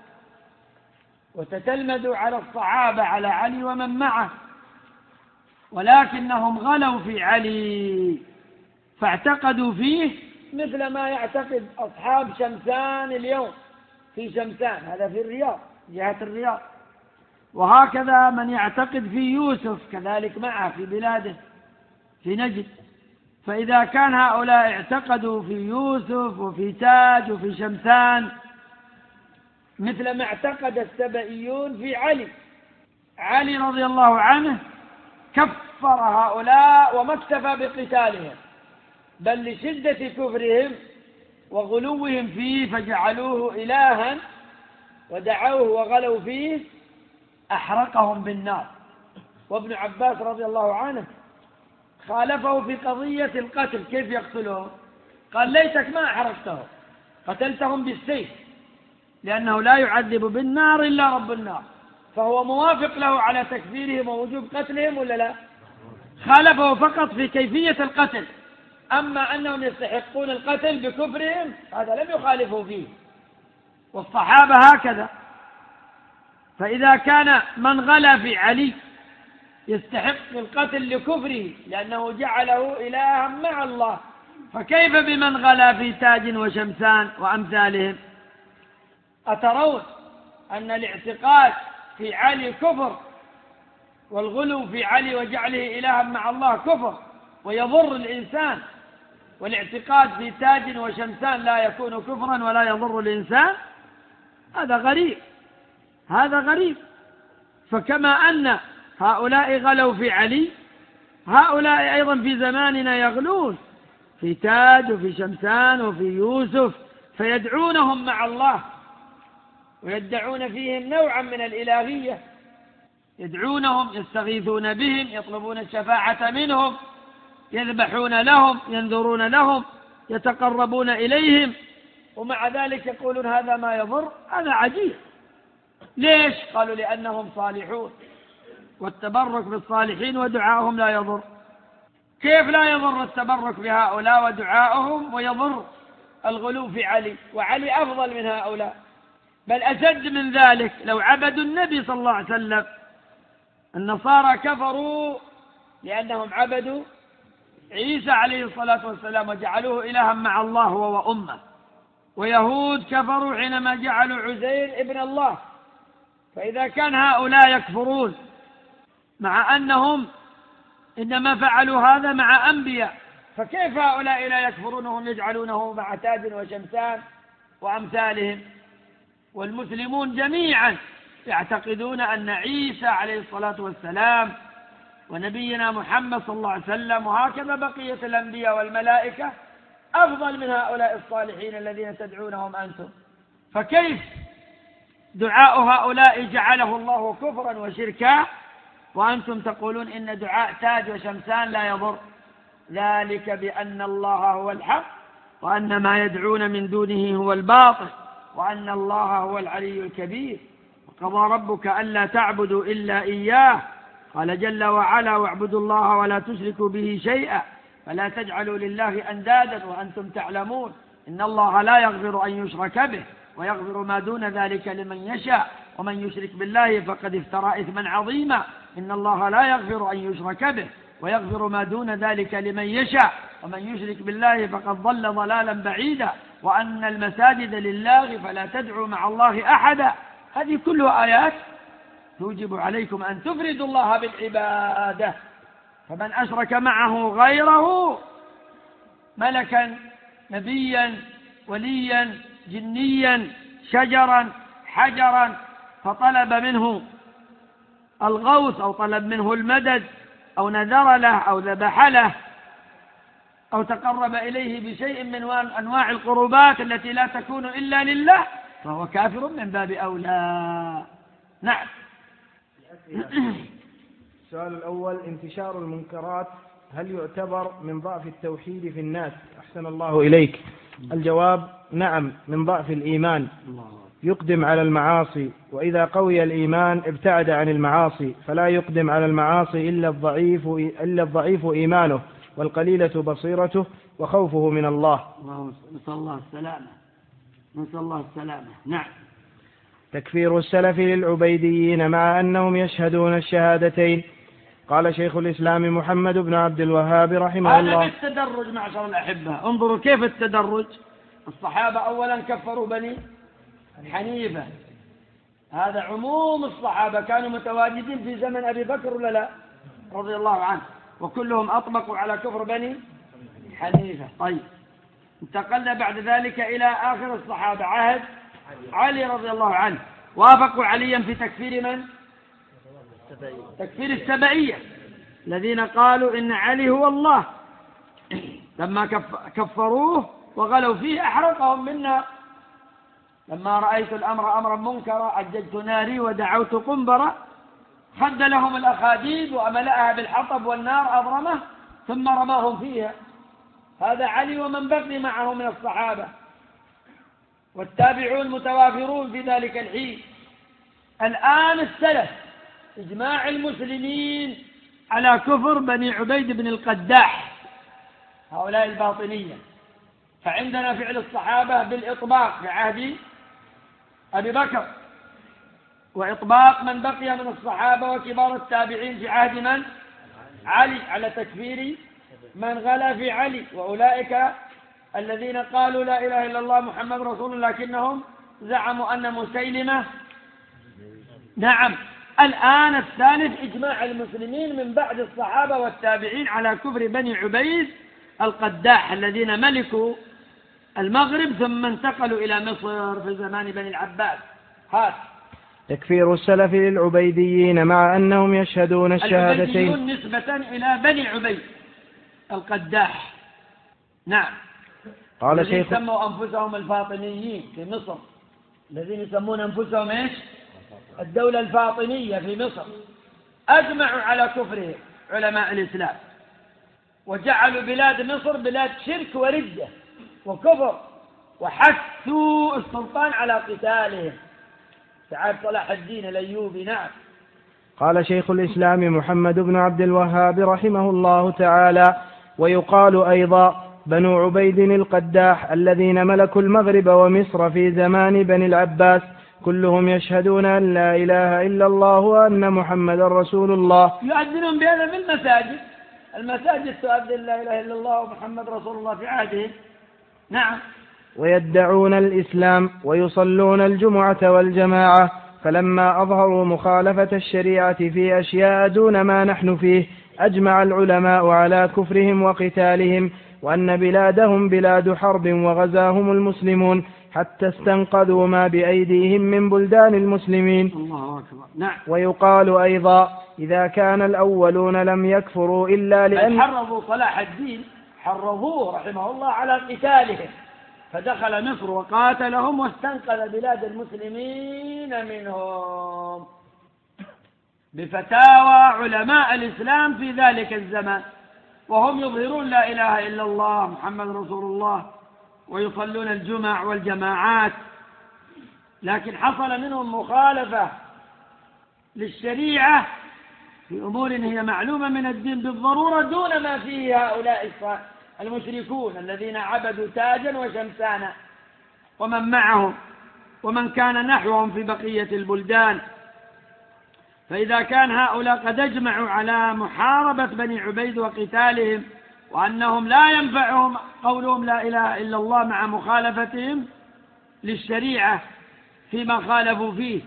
Speaker 2: وتتلمذوا على الصحابة على علي ومن معه، ولكنهم غلوا في علي فاعتقدوا فيه مثل ما يعتقد أصحاب شمسان اليوم في شمسان، هذا في الرياض جهة الرياض، وهكذا من يعتقد في يوسف كذلك معه في بلاده في نجد. فإذا كان هؤلاء اعتقدوا في يوسف وفي تاج وفي شمسان مثل ما اعتقد السبئيون في علي، علي رضي الله عنه كفر هؤلاء وما اكتفى بقتالهم، بل لشدة كفرهم وغلوهم فيه فجعلوه إلها ودعوه وغلوا فيه أحرقهم بالنار. وابن عباس رضي الله عنه خالفه في قضية القتل، كيف يقتلهم؟ قال ليتك ما أحرقته، قتلتهم بالسيف، لأنه لا يعذب بالنار إلا رب النار، فهو موافق له على تكفيرهم ووجوب قتلهم ولا لا؟ خالفه فقط في كيفية القتل، أما أنهم يستحقون القتل بكفرهم هذا لم يخالفه فيه. والصحابة هكذا، فإذا كان من غلا في علي يستحق القتل لكفره لأنه جعله إلها مع الله، فكيف بمن غلا في تاج وشمسان وأمثالهم؟ أترون أن الاعتقاد في علي كفر، والغلو في علي وجعله إلها مع الله كفر ويضر الإنسان، والاعتقاد في تاج وشمسان لا يكون كفرا ولا يضر الإنسان؟ هذا غريب، هذا غريب. فكما أن هؤلاء غلوا في علي، هؤلاء أيضا في زماننا يغلون في تاج وفي شمسان وفي يوسف، فيدعونهم مع الله ويدعون فيهم نوعا من الإلهية، يدعونهم، يستغيثون بهم، يطلبون الشفاعة منهم، يذبحون لهم، ينذرون لهم، يتقربون إليهم، ومع ذلك يقولون هذا ما يضر. هذا عجيب. ليش؟ قالوا لأنهم صالحون، والتبرك بالصالحين ودعاءهم لا يضر. كيف لا يضر التبرك بهؤلاء ودعاءهم ويضر الغلو في علي؟ وعلي أفضل من هؤلاء، بل أشد من ذلك. لو عبدوا النبي صلى الله عليه وسلم، النصارى كفروا لأنهم عبدوا عيسى عليه الصلاة والسلام وجعلوه إلها مع الله هو وأمه، ويهود كفروا حينما جعلوا عزير ابن الله. فإذا كان هؤلاء يكفرون مع أنهم إنما فعلوا هذا مع أنبياء، فكيف هؤلاء لا يكفرون وهم يجعلونه مع تاج وشمسان وأمثالهم؟ والمسلمون جميعا يعتقدون أن عيسى عليه الصلاة والسلام ونبينا محمد صلى الله عليه وسلم وهكذا بقية الأنبياء والملائكة أفضل من هؤلاء الصالحين الذين تدعونهم أنتم. فكيف دعاء هؤلاء جعله الله كفرا وشركا وأنتم تقولون إن دعاء تاج وشمسان لا يضر؟ ذلك بأن الله هو الحق وأن ما يدعون من دونه هو الباطل وأن الله هو العلي الكبير. وقضى ربك ألا تعبدوا إلا إياه، قال جل وعلا واعبدوا الله ولا تشركوا به شيئا فلا تجعلوا لله أندادا وأنتم تعلمون إن الله لا يغفر أن يشرك به ويغفر ما دون ذلك لمن يشاء ومن يشرك بالله فقد افترى إثما عظيما. إن الله لا يغفر أن يشرك به ويغفر ما دون ذلك لمن يشاء ومن يشرك بالله فقد ضل ضلالا بعيدا وأن المساجد لله فلا تدعوا مع الله أحدا. هذه كلها آيات توجب عليكم أن تفردوا الله بالعبادة. فمن أشرك معه غيره ملكا نبيا وليا جنيا شجرا حجرا فطلب منه الغوث أو طلب منه المدد أو نذر له أو ذبح له أو تقرب إليه بشيء من أنواع القربات التي لا تكون إلا لله فهو كافر من باب أولى. نعم.
Speaker 3: السؤال الأول: انتشار المنكرات هل يعتبر من ضعف التوحيد في الناس؟ أحسن الله إليك. الجواب: نعم، من ضعف الإيمان، يقدم على المعاصي، وإذا قوي الإيمان ابتعد عن المعاصي، فلا يقدم على المعاصي إلا الضعيف إلا الضعيف إيمانه والقليلة بصيرته وخوفه من الله.
Speaker 2: نسأل الله السلامة، نسأل الله السلامة. نعم.
Speaker 3: تكفير السلف للعبيديين مع أنهم يشهدون الشهادتين. قال شيخ الإسلام محمد بن عبد الوهاب رحمه الله:
Speaker 2: هذا بالتدرج معشر الأحبة. انظروا كيف التدرج. الصحابة أولا كفروا بني حنيفة، هذا عموم الصحابة كانوا متواجدين في زمن أبي بكر ولا لا رضي الله عنه، وكلهم أطبقوا على كفر بني حنيفة. طيب، انتقلنا بعد ذلك إلى آخر الصحابة عهد علي رضي الله عنه، وافقوا عليا في تكفير من؟ تكفير السبعية الذين قالوا إن علي هو الله. لما كفروه وغلوا فيه أحرقهم بالنار. لما رأيت الأمر أمرا منكرا عججت ناري ودعوت قنبرا، خد لهم الأخاديد وأملأها بالحطب والنار أضرمه ثم رماهم فيها. هذا علي ومن بقي معه من الصحابة والتابعون متوافرون في ذلك الحين. الآن السلف إجماع المسلمين على كفر بني عبيد بن القداح هؤلاء الباطنية. فعندنا فعل الصحابة بالإطباق في عهد أبي بكر، وإطباق من بقي من الصحابة وكبار التابعين في عهد من؟ علي، على تكفير من غلا في علي. وأولئك الذين قالوا لا إله إلا الله محمد رسول الله لكنهم زعموا أن مسيلمة. نعم. الآن الثالث إجماع المسلمين من بعد الصحابة والتابعين على كفر بني عبيد القداح الذين ملكوا المغرب ثم انتقلوا إلى مصر في زمان بني العباس. هات
Speaker 3: تكفير السلف للعبيديين مع أنهم يشهدون الشهادتين.
Speaker 2: العبيديون نسبة إلى بني عبيد القداح. نعم.
Speaker 3: قال شيخ
Speaker 2: الذين سموا أنفسهم الفاطميين في مصر، الذين يسمون أنفسهم إيش؟ الدولة الفاطمية في مصر، أجمعوا على كفرهم علماء الإسلام، وجعلوا بلاد مصر بلاد شرك وردة وكفر، وحثوا السلطان على قتالهم. سعاد صلاح الدين الأيوبي. نعم.
Speaker 3: قال شيخ الإسلام محمد بن عبد الوهاب رحمه الله تعالى: ويقال أيضا بنو عبيد القداح الذين ملكوا المغرب ومصر في زمان بني العباس كلهم يشهدون أن لا إله إلا الله وأن محمد رسول الله.
Speaker 2: يؤذنون بهذا في المساجد، المساجد تؤذن لا إله إلا الله ومحمد رسول الله في عهدهم. نعم.
Speaker 3: ويدعون الإسلام ويصلون الجمعة والجماعة، فلما أظهروا مخالفة الشريعة في أشياء دون ما نحن فيه أجمع العلماء على كفرهم وقتالهم، وأن بلادهم بلاد حرب وغزاهم المسلمون حتى استنقذوا ما بأيديهم من بلدان المسلمين.
Speaker 2: الله أكبر. نعم.
Speaker 3: ويقال أيضا إذا كان الأولون لم يكفروا إلا لأن
Speaker 2: حرضوا صلاح الدين، حرضوه رحمه الله على قتالهم، فدخل مصر وقاتلهم واستنقذ بلاد المسلمين منهم بفتاوى علماء الإسلام في ذلك الزمان، وهم يظهرون لا إله إلا الله محمد رسول الله ويصلون الجمع والجماعات، لكن حصل منهم مخالفة للشريعة في أمور هي معلومة من الدين بالضرورة دون ما فيه هؤلاء المشركون الذين عبدوا تاجا وشمسانا ومن معهم ومن كان نحوهم في بقية البلدان. فإذا كان هؤلاء قد اجمعوا على محاربة بني عبيد وقتالهم وأنهم لا ينفعهم قولهم لا إله إلا الله مع مخالفتهم للشريعة فيما خالفوا فيه،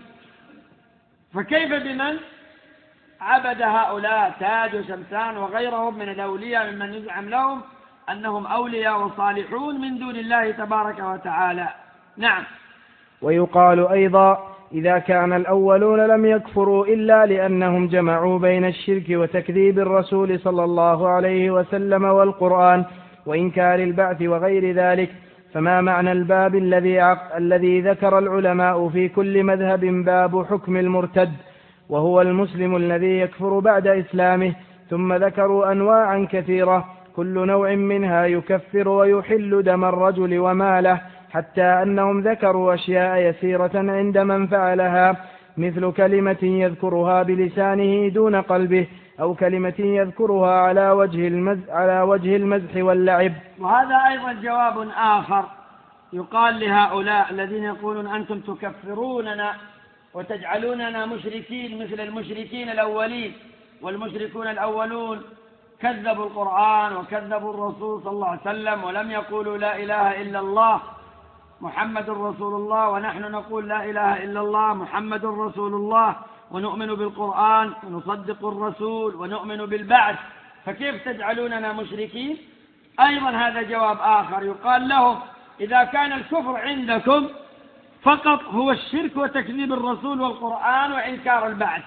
Speaker 2: فكيف بمن عبد هؤلاء تاج وشمسان وغيرهم من الأولياء ممن يزعم لهم أنهم أولياء وصالحون من دون الله تبارك وتعالى. نعم.
Speaker 3: ويقال أيضا إذا كان الأولون لم يكفروا إلا لأنهم جمعوا بين الشرك وتكذيب الرسول صلى الله عليه وسلم والقرآن وإنكار البعث وغير ذلك، فما معنى الباب الذي عق... الذي ذكر العلماء في كل مذهب باب حكم المرتد وهو المسلم الذي يكفر بعد إسلامه، ثم ذكروا أنواعا كثيرة كل نوع منها يكفر ويحل دم الرجل وماله، حتى أنهم ذكروا أشياء يسيرة عند من فعلها، مثل كلمة يذكرها بلسانه دون قلبه، أو كلمة يذكرها على وجه المزح, على وجه المزح واللعب.
Speaker 2: وهذا أيضا جواب آخر يقال لهؤلاء الذين يقولون أنتم تكفروننا وتجعلوننا مشركين مثل المشركين الأولين، والمشركون الأولون كذبوا القرآن وكذبوا الرسول صلى الله عليه وسلم ولم يقولوا لا إله إلا الله محمد رسول الله، ونحن نقول لا إله إلا الله محمد رسول الله ونؤمن بالقرآن ونصدق الرسول ونؤمن بالبعث، فكيف تجعلوننا مشركين؟ أيضا هذا جواب آخر يقال لهم إذا كان الكفر عندكم فقط هو الشرك وتكذيب الرسول والقرآن وإنكار البعث،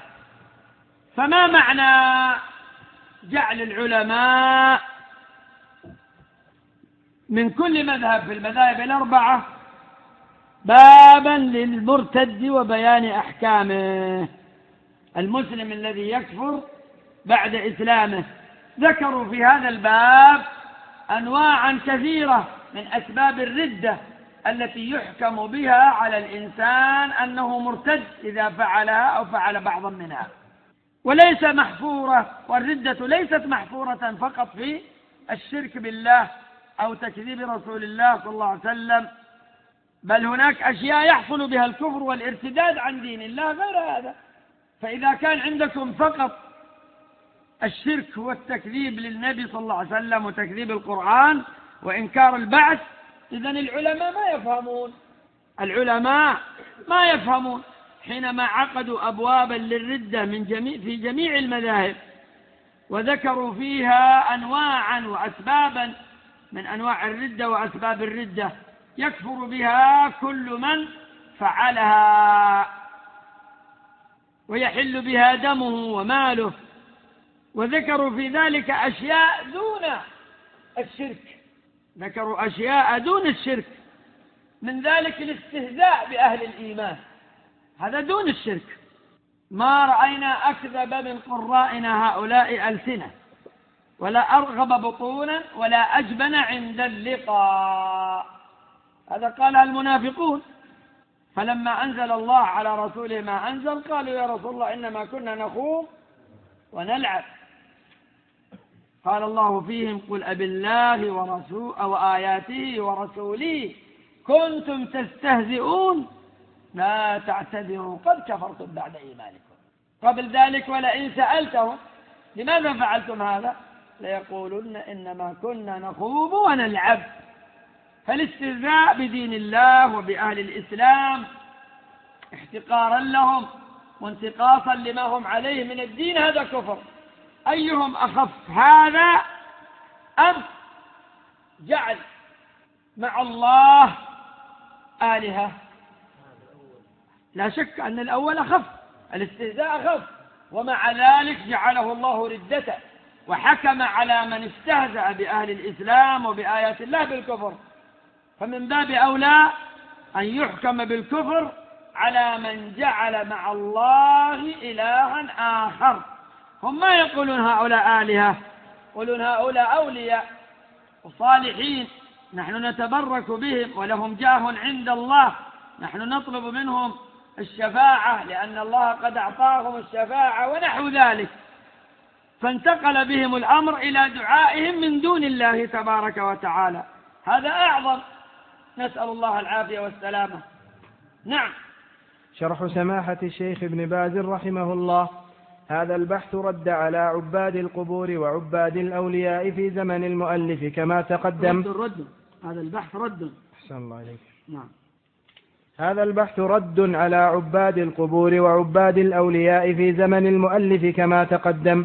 Speaker 2: فما معنى جعل العلماء من كل مذهب في المذاهب الأربعة بابا للمرتد وبيان أحكامه. المسلم الذي يكفر بعد إسلامه، ذكروا في هذا الباب أنواعا كثيرة من أسباب الردة التي يحكم بها على الإنسان أنه مرتد إذا فعلها أو فعل بعضا منها، وليس محفورة، والردة ليست محفورة فقط في الشرك بالله أو تكذيب رسول الله صلى الله عليه وسلم، بل هناك أشياء يحصل بها الكفر والارتداد عن دين الله غير هذا. فإذا كان عندكم فقط الشرك والتكذيب للنبي صلى الله عليه وسلم وتكذيب القرآن وإنكار البعث، إذن العلماء ما يفهمون، العلماء ما يفهمون حينما عقدوا أبوابا للردة من جميع في جميع المذاهب، وذكروا فيها أنواعا وأسبابا من أنواع الردة وأسباب الردة يكفر بها كل من فعلها ويحل بها دمه وماله. وذكروا في ذلك أشياء دون الشرك، ذكروا أشياء دون الشرك، من ذلك الاستهزاء بأهل الإيمان، هذا دون الشرك. ما رأينا أكذب من قرائنا هؤلاء ألسنة، ولا أرغب بطونا، ولا أجبن عند اللقاء، هذا قالها المنافقون. فلما أنزل الله على رسوله ما أنزل قالوا يا رسول الله إنما كنا نخوض ونلعب. قال الله فيهم قل أبالله ورسول أو آياته ورسوله كنتم تستهزئون لا تعتذروا قد كفرتم بعد إيمانكم. قبل ذلك ولئن سألتهم لماذا فعلتم هذا ليقولن إنما كنا نخوض ونلعب. فالاستهزاء بدين الله وبأهل الإسلام احتقارا لهم وانتقاصا لما هم عليه من الدين هذا كفر. أيهم أخف، هذا أم جعل مع الله آلهة؟ لا شك أن الأول أخف، الاستهزاء أخف، ومع ذلك جعله الله ردة وحكم على من استهزأ بأهل الإسلام وبآيات الله بالكفر. فمن باب أولى أن يحكم بالكفر على من جعل مع الله إلها آخر. هم ما يقولون هؤلاء آلهة، يقولون هؤلاء أولياء وصالحين، نحن نتبرك بهم ولهم جاه عند الله، نحن نطلب منهم الشفاعة لأن الله قد أعطاهم الشفاعة ونحو ذلك. فانتقل بهم الأمر إلى دعائهم من دون الله تبارك وتعالى، هذا أعظم، نسأل الله العافية والسلامة. نعم.
Speaker 3: شرح سماحة الشيخ ابن باز رحمه الله. هذا البحث رد على عباد القبور وعباد الأولياء في زمن المؤلف كما تقدم.
Speaker 2: رد رد هذا البحث رد.
Speaker 3: أحسن الله عليك.
Speaker 2: نعم.
Speaker 3: هذا البحث رد على عباد القبور وعباد الأولياء في زمن المؤلف كما تقدم.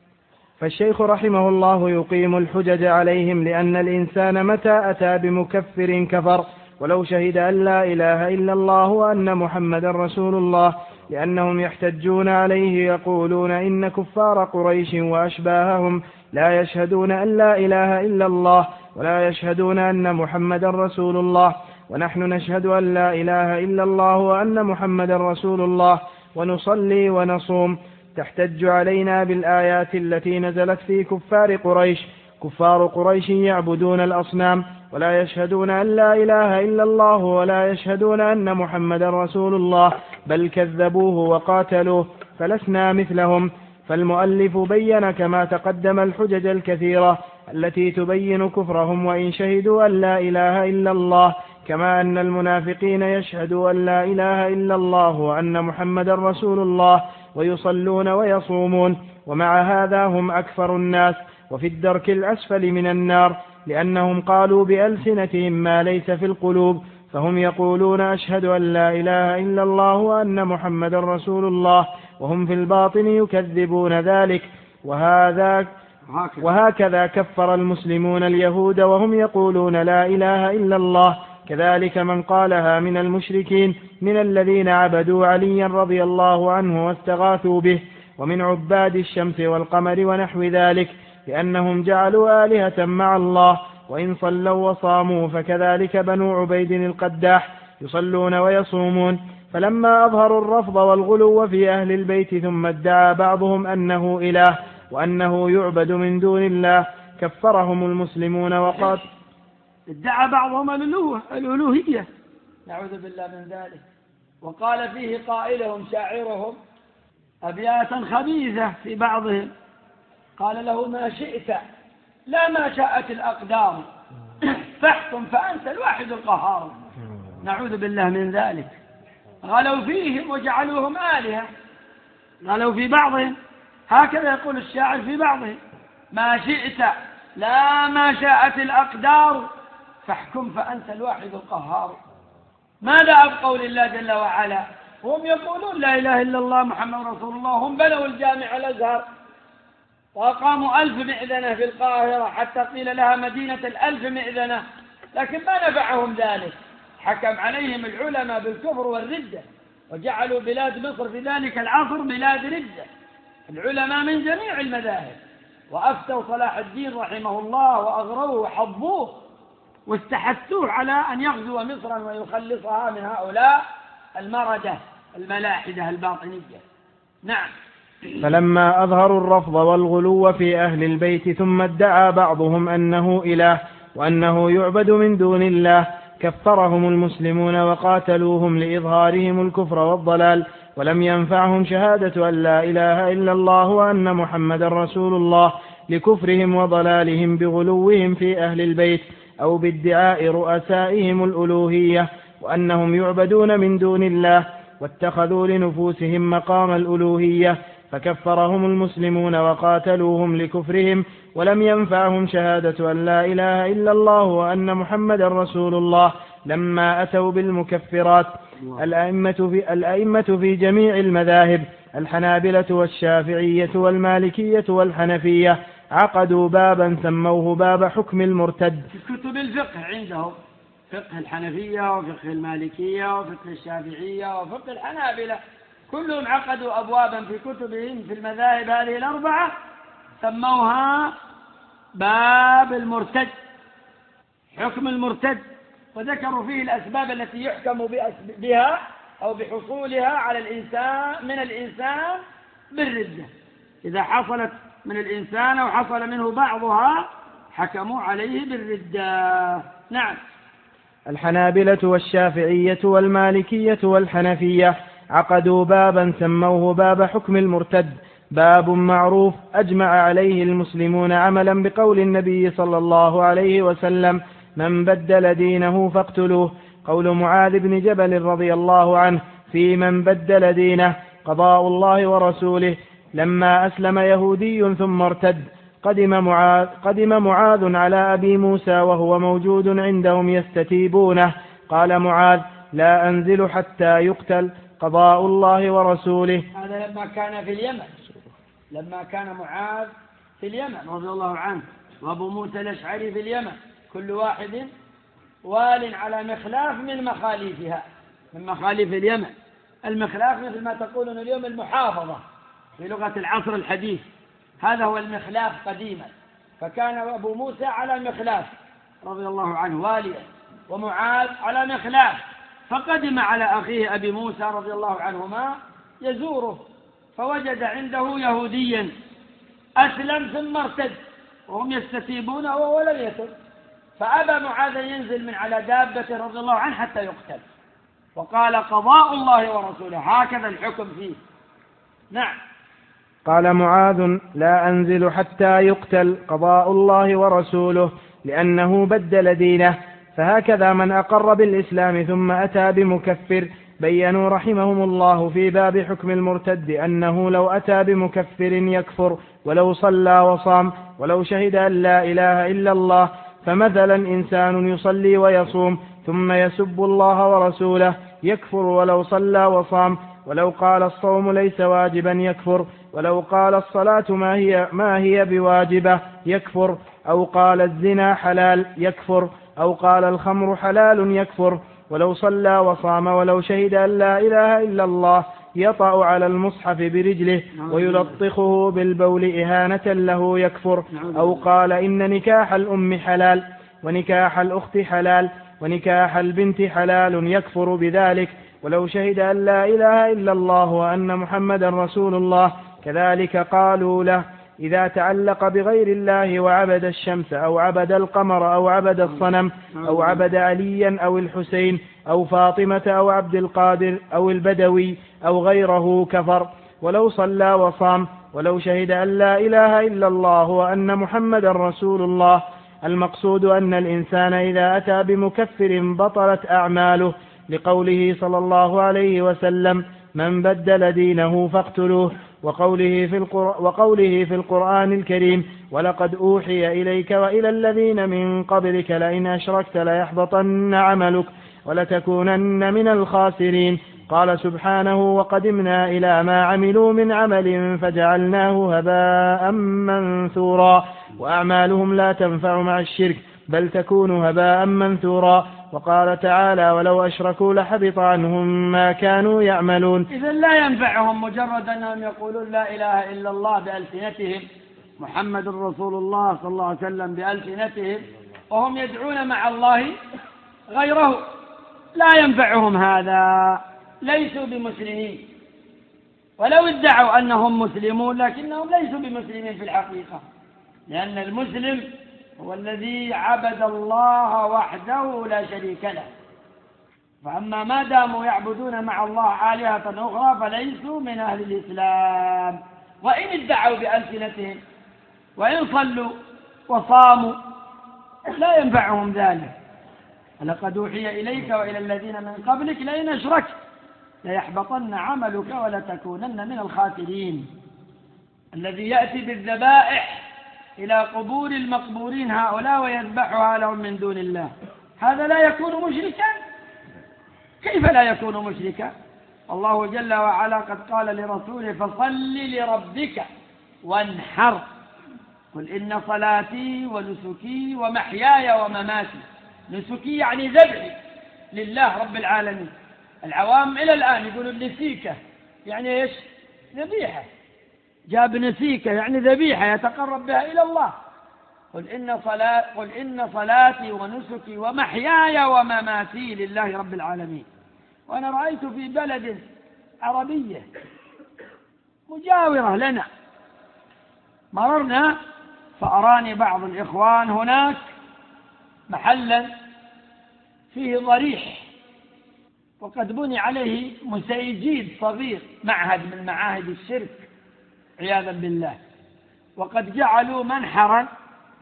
Speaker 3: فالشيخ رحمه الله يقيم الحجج عليهم، لأن الإنسان متى أتى بمكفر كفر ولو شهد أن لا إله إلا الله وأن محمد رسول الله، لأنهم يحتجون عليه يقولون إن كفار قريش وأشباههم لا يشهدون أن لا إله إلا الله ولا يشهدون أن محمد رسول الله، ونحن نشهد أن لا إله إلا الله وأن محمد رسول الله ونصلي ونصوم. تحتج علينا بالآيات التي نزلت في كفار قريش. كفار قريش يعبدون الأصنام ولا يشهدون أن لا إله إلا الله ولا يشهدون أن محمد رسول الله، بل كذبوه وقاتلوه، فلسنا مثلهم. فالمؤلف بين كما تقدم الحجج الكثيرة التي تبين كفرهم وإن شهدوا أن لا إله إلا الله، كما أن المنافقين يشهدوا أن لا إله إلا الله وأن محمد رسول الله ويصلون ويصومون، ومع هذا هم أكثر الناس وفي الدرك الأسفل من النار، لأنهم قالوا بألسنتهم ما ليس في القلوب. فهم يقولون أشهد أن لا إله إلا الله وأن محمد رسول الله، وهم في الباطن يكذبون ذلك. وهذا وهكذا كفر المسلمون اليهود وهم يقولون لا إله إلا الله، كذلك من قالها من المشركين من الذين عبدوا عليا رضي الله عنه واستغاثوا به، ومن عباد الشمس والقمر ونحو ذلك، لأنهم جعلوا آلهة مع الله وإن صلوا وصاموا فكذلك بنو عبيد القداح يصلون ويصومون. فلما أظهروا الرفض والغلو في أهل البيت ثم ادعى بعضهم أنه إله وأنه يعبد من دون الله كفرهم المسلمون وقال
Speaker 2: ادعى بعضهم الألوهية، نعوذ بالله من ذلك. وقال فيه قائلهم شاعرهم أبياتا خبيثة في بعضهم، قال له ما شئت لا ما شاءت الأقدار فاحكم فأنت الواحد القهار، نعوذ بالله من ذلك. غلوا فيهم وجعلوهم آلهة، غلوا في بعضهم، هكذا يقول الشاعر في بعضهم ما شئت لا ما شاءت الأقدار فاحكم فأنت الواحد القهار. ماذا أبقوا لله جل وعلا؟ هم يقولون لا إله إلا الله محمد رسول الله، هم بنوا الجامع الأزهر وأقاموا ألف مئذنة في القاهرة حتى قيل لها مدينة الألف مئذنة، لكن ما نفعهم ذلك، حكم عليهم العلماء بالكفر والردة وجعلوا بلاد مصر في ذلك العصر بلاد ردة، العلماء من جميع المذاهب، وأفتوا صلاح الدين رحمه الله وأغروه وحضوه واستحثوه على أن يغزو مصرا ويخلصها من هؤلاء المردة الملاحدة الباطنية. نعم.
Speaker 3: فلما أظهروا الرفض والغلو في أهل البيت ثم ادعى بعضهم أنه إله وأنه يعبد من دون الله كفرهم المسلمون وقاتلوهم لإظهارهم الكفر والضلال، ولم ينفعهم شهادة أن لا إله إلا الله وأن محمد رسول الله لكفرهم وضلالهم بغلوهم في أهل البيت أو بادعاء رؤسائهم الألوهية وأنهم يعبدون من دون الله، واتخذوا لنفوسهم مقام الألوهية فكفرهم المسلمون وقاتلوهم لكفرهم، ولم ينفعهم شهادة أن لا إله إلا الله وأن محمد رسول الله لما أتوا بالمكفرات. الأئمة في, الأئمة في جميع المذاهب الحنابلة والشافعية والمالكية والحنفية عقدوا بابا سموه باب حكم المرتد.
Speaker 2: في كتب الفقه عندهم فقه الحنفية وفقه المالكية وفقه الشافعية وفقه الحنابلة، كلهم عقدوا أبوابا في كتبهم في المذاهب هذه الأربعة سموها باب المرتد، حكم المرتد، وذكروا فيه الأسباب التي يحكم بها أو بحصولها على الإنسان من الإنسان بالردة، إذا حصلت من الإنسان أو حصل منه بعضها حكموا عليه بالردة. نعم.
Speaker 3: الحنابلة والشافعية والمالكية والحنفية عقدوا بابا سموه باب حكم المرتد، باب معروف أجمع عليه المسلمون عملا بقول النبي صلى الله عليه وسلم من بدل دينه فاقتلوه. قول معاذ بن جبل رضي الله عنه في من بدل دينه قضاء الله ورسوله لما أسلم يهودي ثم ارتد قدم معاذ, قدم معاذ على أبي موسى وهو موجود عندهم يستتيبونه، قال معاذ لا أنزل حتى يقتل قضاء الله ورسوله.
Speaker 2: هذا لما كان في اليمن، لما كان معاذ في اليمن رضي الله عنه وأبو موسى الأشعري في اليمن، كل واحد وال على مخلاف من مخاليفها، من مخاليف اليمن. المخلاف مثل ما تقولون اليوم المحافظة في لغة العصر الحديث، هذا هو المخلاف قديما، فكان أبو موسى على مخلاف رضي الله عنه واليا، ومعاذ على مخلاف، فقدم على أخيه أبي موسى رضي الله عنهما يزوره، فوجد عنده يهوديا أسلم ثم ارتد وهم يستتيبونه وهو لم يتب، فأبى معاذ ينزل من على دابته رضي الله عنه حتى يقتل، وقال قضاء الله ورسوله، هكذا الحكم فيه. نعم.
Speaker 3: قال معاذ لا أنزل حتى يقتل قضاء الله ورسوله لأنه بدل دينه، فهكذا من أقر بالإسلام ثم أتى بمكفر. بيّنوا رحمهم الله في باب حكم المرتد أنه لو أتى بمكفر يكفر ولو صلى وصام ولو شهد أن لا إله إلا الله. فمثلا إنسان يصلي ويصوم ثم يسب الله ورسوله يكفر ولو صلى وصام، ولو قال الصوم ليس واجبا يكفر، ولو قال الصلاة ما هي, ما هي بواجبة يكفر، أو قال الزنا حلال يكفر، أو قال الخمر حلال يكفر، ولو صلى وصام ولو شهد أن لا إله إلا الله يطأ على المصحف برجله ويلطخه بالبول إهانة له يكفر، أو قال إن نكاح الأم حلال ونكاح الأخت حلال، ونكاح البنت حلال يكفر بذلك ولو شهد أن لا إله إلا الله وأن محمدا رسول الله. كذلك قالوا له إذا تعلق بغير الله وعبد الشمس أو عبد القمر أو عبد الصنم أو عبد عليا أو الحسين أو فاطمة أو عبد القادر أو البدوي أو غيره كفر ولو صلى وصام ولو شهد أن لا إله إلا الله وأن محمدا رسول الله. المقصود أن الإنسان إذا أتى بمكفر بطلت أعماله، لقوله صلى الله عليه وسلم من بدل دينه فاقتلوه، وقوله في, القر... وقوله في القرآن الكريم ولقد أوحي إليك وإلى الذين من قبلك لئن أشركت ليحبطن عملك ولتكونن من الخاسرين. قال سبحانه وقدمنا إلى ما عملوا من عمل فجعلناه هباء منثورا، وأعمالهم لا تنفع مع الشرك بل تكون هباء منثورا. وقال تعالى ولو أشركوا لحبط عنهم ما كانوا يعملون.
Speaker 2: إذن لا ينفعهم مجرد أنهم يقولون لا إله إلا الله بألسنتهم، محمد رسول الله صلى الله عليه وسلم بألسنتهم، وهم يدعون مع الله غيره، لا ينفعهم هذا، ليسوا بمسلمين. ولو ادعوا أنهم مسلمون لكنهم ليسوا بمسلمين في الحقيقة، لأن المسلم هو الذي عبد الله وحده لا شريك له. فأما ما داموا يعبدون مع الله آلهة أخرى فليسوا من أهل الإسلام، وإن ادعوا بألسنتهم وإن صلوا وصاموا لا ينفعهم ذلك. ولقد أوحي إليك وإلى الذين من قبلك لئن أشركت ليحبطن عملك ولتكونن من الخاسرين. الذي يأتي بالذبائح إلى قبور المقبورين هؤلاء ويذبحها لهم من دون الله، هذا لا يكون مشركا؟ كيف لا يكون مشركا؟ الله جل وعلا قد قال لرسوله فصل لربك وانحر، قل إن صلاتي ونسكي ومحياي ومماتي. نسكي يعني ذبحي لله رب العالمين. العوام إلى الآن يقولوا النسيكة يعني إيش؟ ذبيحة. جاب نسيكة يعني ذبيحة يتقرب بها إلى الله. قل إن صلاة قل إن صلاتي ونسكي ومحياي ومماتي لله رب العالمين. وأنا رأيت في بلد عربية مجاورة لنا، مررنا فأراني بعض الإخوان هناك محلا فيه ضريح، وقد بني عليه مسيجيد صغير، معهد من معاهد الشرك عياذا بالله، وقد جعلوا منحرا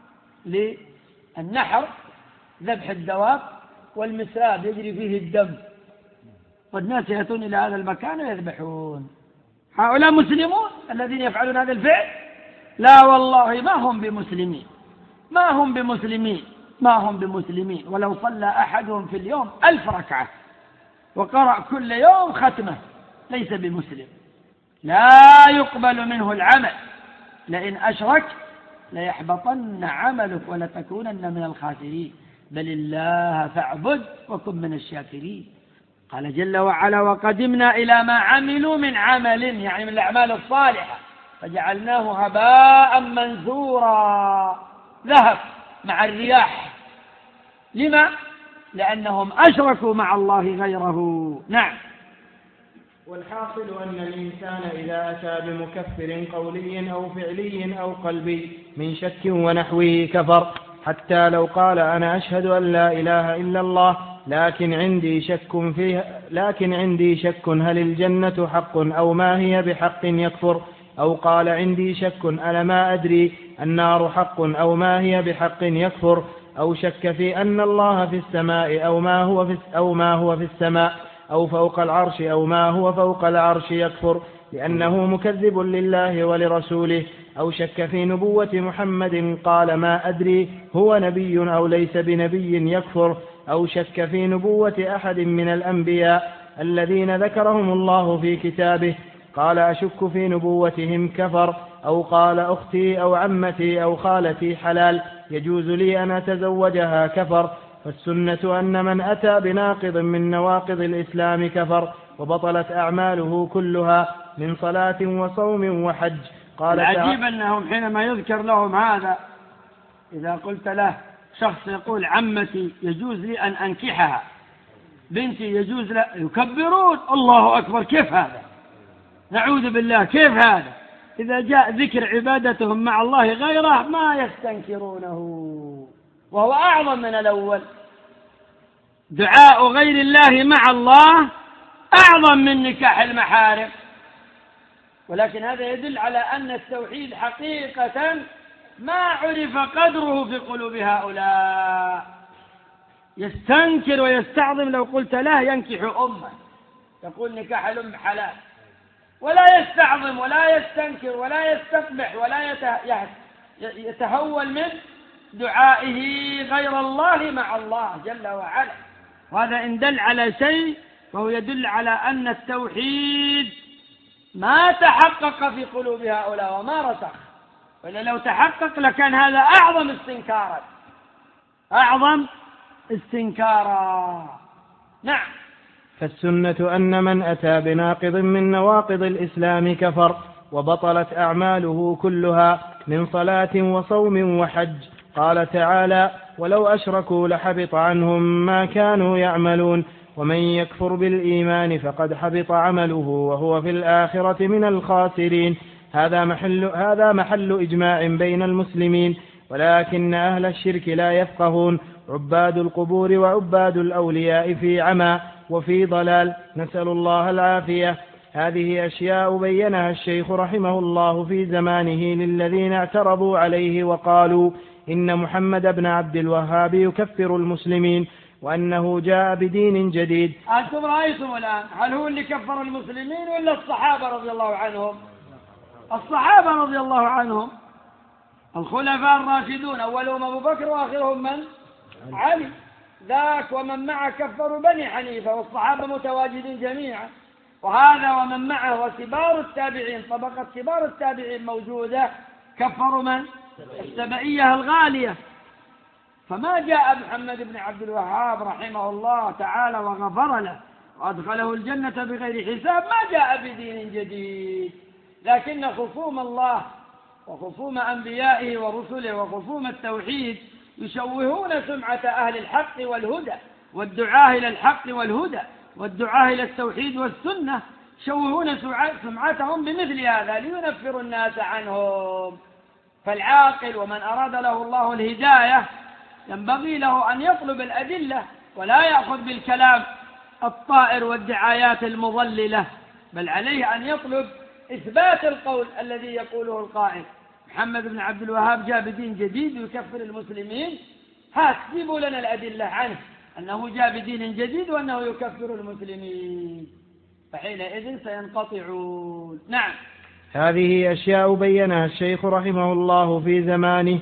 Speaker 2: للنحر ذبح الدواب، والمسراب يجري فيه الدم، والناس يأتون إلى هذا المكان ويذبحون. هؤلاء مسلمون الذين يفعلون هذا الفعل؟ لا والله ما هم بمسلمين، ما هم بمسلمين ما هم بمسلمين. ولو صلى أحدهم في اليوم ألف ركعة وقرأ كل يوم ختمة ليس بمسلم، لا يقبل منه العمل. لئن أشرك ليحبطن عملك ولتكونن من الخاسرين. بل الله فاعبد وكن من الشاكرين. قال جل وعلا وقدمنا إلى ما عملوا من عمل، يعني من الأعمال الصالحة، فجعلناه هباء منثورا، ذهب مع الرياح. لما؟ لأنهم أشركوا مع الله غيره. نعم.
Speaker 3: والحاصل أن الإنسان إذا أتى بمكفر قولي أو فعلي أو قلبي من شك ونحوه كفر، حتى لو قال أنا أشهد أن لا إله إلا الله لكن عندي شك فيه لكن عندي شك هل الجنة حق أو ما هي بحق يكفر، أو قال عندي شك أنا ما أدري النار حق أو ما هي بحق يكفر، أو شك في أن الله في السماء أو ما هو في أو ما هو في السماء أو فوق العرش أو ما هو فوق العرش يكفر، لأنه مكذب لله ولرسوله. أو شك في نبوة محمد قال ما أدري هو نبي أو ليس بنبي يكفر، أو شك في نبوة أحد من الأنبياء الذين ذكرهم الله في كتابه قال أشك في نبوتهم كفر، أو قال أختي أو عمتي أو خالتي حلال يجوز لي أن أتزوجها كفر. فالسنة أن من أتى بناقض من نواقض الإسلام كفر وبطلت أعماله كلها من صلاة وصوم وحج. قال
Speaker 2: العجيب أنهم حينما يذكر لهم هذا إذا قلت له شخص يقول عمتي يجوز لي أن أنكحها، بنتي يجوز لا، يكبرون الله أكبر. كيف هذا؟ نعوذ بالله، كيف هذا؟ إذا جاء ذكر عبادتهم مع الله غيره ما يستنكرونه، وهو أعظم من الأول. دعاء غير الله مع الله أعظم من نكاح المحارم. ولكن هذا يدل على أن التوحيد حقيقة ما عرف قدره في قلوب هؤلاء. يستنكر ويستعظم، لو قلت له ينكح أمه يقول نكاح الأم حلال، ولا يستعظم ولا يستنكر ولا يستقبح ولا يتهول من دعائه غير الله مع الله جل وعلا. وهذا إن دل على شيء فهو يدل على أن التوحيد ما تحقق في قلوب هؤلاء وما رسخ، وإلا لو تحقق لكان هذا أعظم استنكارا، أعظم استنكارا. نعم.
Speaker 3: فالسنة أن من أتى بناقض من نواقض الإسلام كفر، وبطلت أعماله كلها من صلاة وصوم وحج. قال تعالى: ولو أشركوا لحبط عنهم ما كانوا يعملون، ومن يكفر بالإيمان فقد حبط عمله وهو في الآخرة من الخاسرين. هذا محل, هذا محل إجماع بين المسلمين، ولكن أهل الشرك لا يفقهون، عباد القبور وعباد الأولياء في عمى وفي ضلال، نسأل الله العافية. هذه أشياء بينها الشيخ رحمه الله في زمانه للذين اعترضوا عليه وقالوا إن محمد بن عبد الوهاب يكفر المسلمين وأنه جاء بدين جديد.
Speaker 2: أنتم رأيتم الآن، هل هو اللي كفر المسلمين ولا الصحابة رضي الله عنهم؟ الصحابة رضي الله عنهم، الخلفاء الراشدون، أولهم أبو بكر وآخرهم من؟ علي. ذاك ومن معه كفروا بني حنيفة، والصحابة متواجدين جميعا. وهذا ومن معه وكبار التابعين، طبقة كبار التابعين موجودة، كفروا من؟ السبعية الغالية. فما جاء محمد بن عبد الوهاب رحمه الله تعالى وغفر له وأدخله الجنة بغير حساب، ما جاء بدين جديد، لكن خصوم الله وخصوم أنبيائه ورسله وخصوم التوحيد يشوهون سمعة أهل الحق والهدى، والدعاة إلى الحق والهدى والدعاة إلى التوحيد والسنة، يشوهون سمعتهم بمثل هذا لينفروا الناس عنهم. فالعاقل ومن أراد له الله الهداية ينبغي له أن يطلب الأدلة ولا يأخذ بالكلام الطائر والدعايات المضللة، بل عليه أن يطلب إثبات القول الذي يقوله القائل محمد بن عبد الوهاب جاء بدين جديد ويكفر المسلمين. هات جيبوا لنا الأدلة عنه أنه جاء بدين جديد وأنه يكفر المسلمين، فحينئذ سينقطعون. نعم.
Speaker 3: هذه أشياء بينها الشيخ رحمه الله في زمانه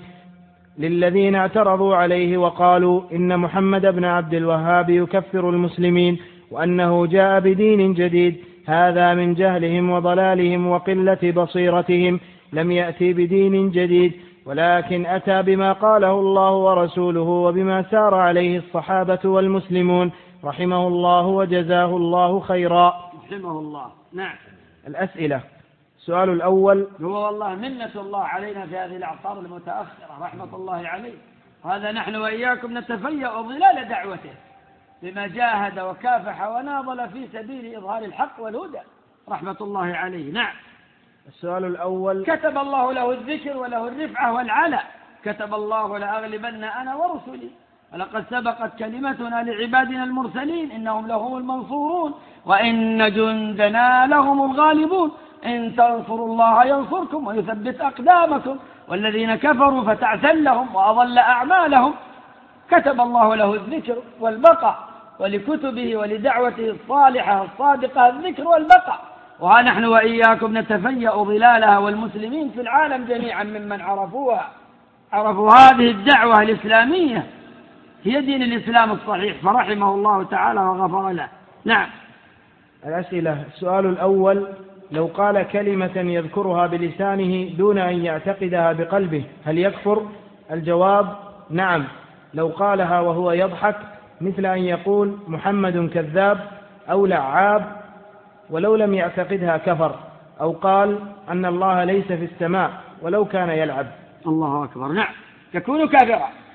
Speaker 3: للذين اعترضوا عليه وقالوا إن محمد بن عبد الوهاب يكفر المسلمين وأنه جاء بدين جديد. هذا من جهلهم وضلالهم وقلة بصيرتهم. لم يأتي بدين جديد، ولكن أتى بما قاله الله ورسوله وبما سار عليه الصحابة والمسلمون رحمه الله وجزاه الله خيرا.
Speaker 2: رحمه الله. نعم.
Speaker 3: الأسئلة. السؤال الأول:
Speaker 2: هو والله منة الله علينا في هذه الأعصار المتأخرة رحمة الله عليه، وهذا نحن وإياكم نتفيأ ظلال دعوته بما جاهد وكافح وناضل في سبيل إظهار الحق والهدى رحمة الله عليه. نعم.
Speaker 3: السؤال الأول:
Speaker 2: كتب الله له الذكر وله الرفعة والعلا، كتب الله لأغلبن أنا ورسلي، ولقد سبقت كلمتنا لعبادنا المرسلين إنهم لهم المنصورون وإن جندنا لهم الغالبون إن تنصروا الله ينصركم ويثبت أقدامكم والذين كفروا فتعسل لهم وأضل أعمالهم. كتب الله له الذكر والبقاء، ولكتبه ولدعوته الصالحة الصادقة الذكر والبقاء، وها نحن وإياكم نتفيأ ظلالها، والمسلمين في العالم جميعا ممن عرفوها عرفوا هذه الدعوة الإسلامية هي دين الإسلام الصحيح، فرحمه الله تعالى وغفر له. نعم.
Speaker 3: الأسئلة. السؤال الأول: لو قال كلمة يذكرها بلسانه دون أن يعتقدها بقلبه هل يكفر؟ الجواب: نعم، لو قالها وهو يضحك، مثل أن يقول محمد كذاب أو لعاب، ولو لم يعتقدها كفر. أو قال أن الله ليس في السماء ولو كان يلعب.
Speaker 2: الله أكبر. نعم، يكون كافرا.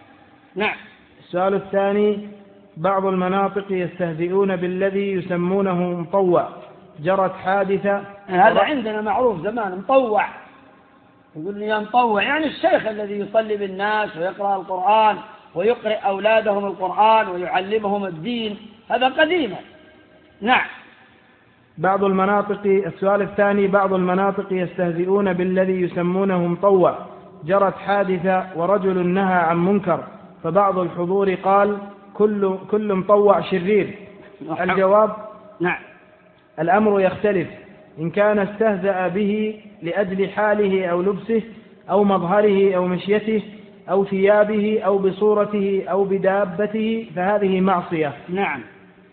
Speaker 2: نعم.
Speaker 3: السؤال الثاني: بعض المناطق يستهزئون بالذي يسمونه مطوع، جرت حادثة.
Speaker 2: هذا عندنا معروف زمان، مطوع، يقول لي يا مطوع، يعني الشيخ الذي يصلي بالناس ويقرأ القرآن ويقرأ أولادهم القرآن ويعلمهم الدين، هذا قديما. نعم.
Speaker 3: بعض المناطق السؤال الثاني: بعض المناطق يستهزئون بالذي يسمونه مطوع، جرت حادثة ورجل نهى عن منكر، فبعض الحضور قال كل كل مطوع شرير. الجواب:
Speaker 2: نعم.
Speaker 3: الأمر يختلف، إن كان استهزأ به لأجل حاله أو لبسه أو مظهره أو مشيته أو ثيابه أو بصورته أو بدابته فهذه معصية.
Speaker 2: نعم.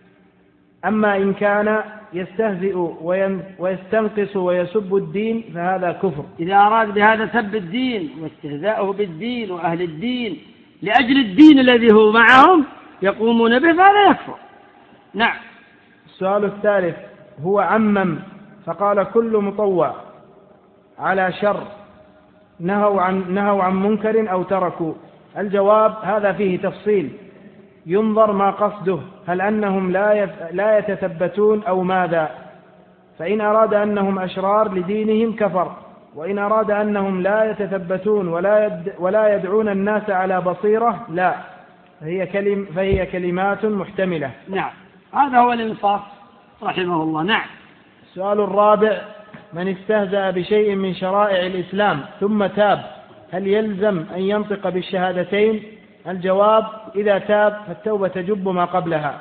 Speaker 3: أما إن كان يستهزئ ويستنقص ويسب الدين فهذا كفر.
Speaker 2: إذا أراد بهذا سب الدين واستهزاؤه بالدين وأهل الدين لأجل الدين الذي هو معهم يقومون به فهذا يكفر. نعم.
Speaker 3: السؤال الثالث: هو عمم فقال كل مطوع على شر، نهوا عن, نهوا عن منكر أو تركوا. الجواب: هذا فيه تفصيل، ينظر ما قصده، هل أنهم لا, يف... لا يتثبتون أو ماذا. فإن أراد أنهم أشرار لدينهم كفر، وإن أراد أنهم لا يتثبتون ولا, يد... ولا يدعون الناس على بصيرة لا، فهي, كلم... فهي كلمات محتملة.
Speaker 2: نعم، هذا هو الإنصاف رحمه الله. نعم.
Speaker 3: السؤال الرابع: من استهزأ بشيء من شرائع الإسلام ثم تاب هل يلزم أن ينطق بالشهادتين؟ الجواب: إذا تاب فالتوبة تجب ما قبلها.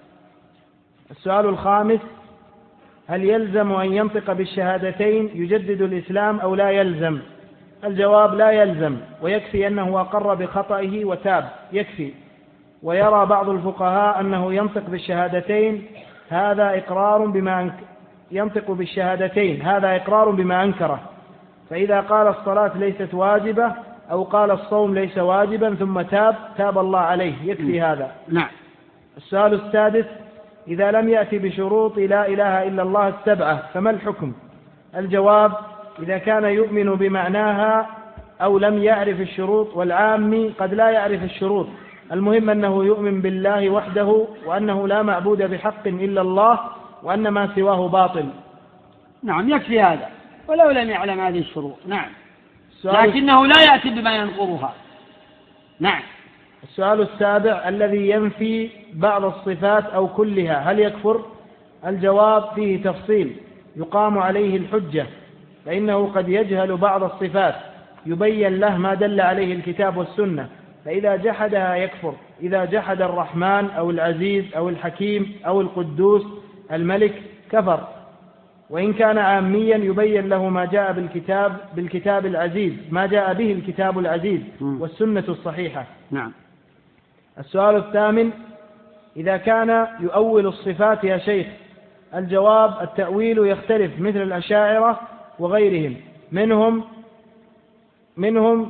Speaker 3: السؤال الخامس: هل يلزم أن ينطق بالشهادتين يجدد الإسلام أو لا يلزم؟ الجواب: لا يلزم، ويكفي أنه أقر بخطئه وتاب، يكفي. ويرى بعض الفقهاء أنه ينطق بالشهادتين هذا إقرار بما أنك... ينطق بالشهادتين هذا إقرار بما أنكره، فإذا قال الصلاة ليست واجبة أو قال الصوم ليس واجبا ثم تاب تاب الله عليه، يكفي هذا.
Speaker 2: نعم.
Speaker 3: السؤال السادس: إذا لم يأتي بشروط لا إله إلا الله السبعة فما الحكم؟ الجواب: إذا كان يؤمن بمعناها أو لم يعرف الشروط، والعامي قد لا يعرف الشروط، المهم أنه يؤمن بالله وحده وأنه لا معبود بحق إلا الله وأن ما سواه باطل.
Speaker 2: نعم، يكفي هذا ولو لم يعلم هذه الشروط. نعم، لكنه لا يأتي بما ينقضها. نعم.
Speaker 3: السؤال السابع: الذي ينفي بعض الصفات أو كلها هل يكفر؟ الجواب: فيه تفصيل، يقام عليه الحجة، فإنه قد يجهل بعض الصفات يبين له ما دل عليه الكتاب والسنة، فإذا جحدها يكفر. إذا جحد الرحمن أو العزيز أو الحكيم أو القدوس الملك كفر. وإن كان عاميا يبين له ما جاء بالكتاب بالكتاب العزيز ما جاء به الكتاب العزيز والسنة الصحيحة.
Speaker 2: نعم.
Speaker 3: السؤال الثامن: إذا كان يؤول الصفات يا شيخ؟ الجواب: التأويل يختلف، مثل الأشاعرة وغيرهم، منهم منهم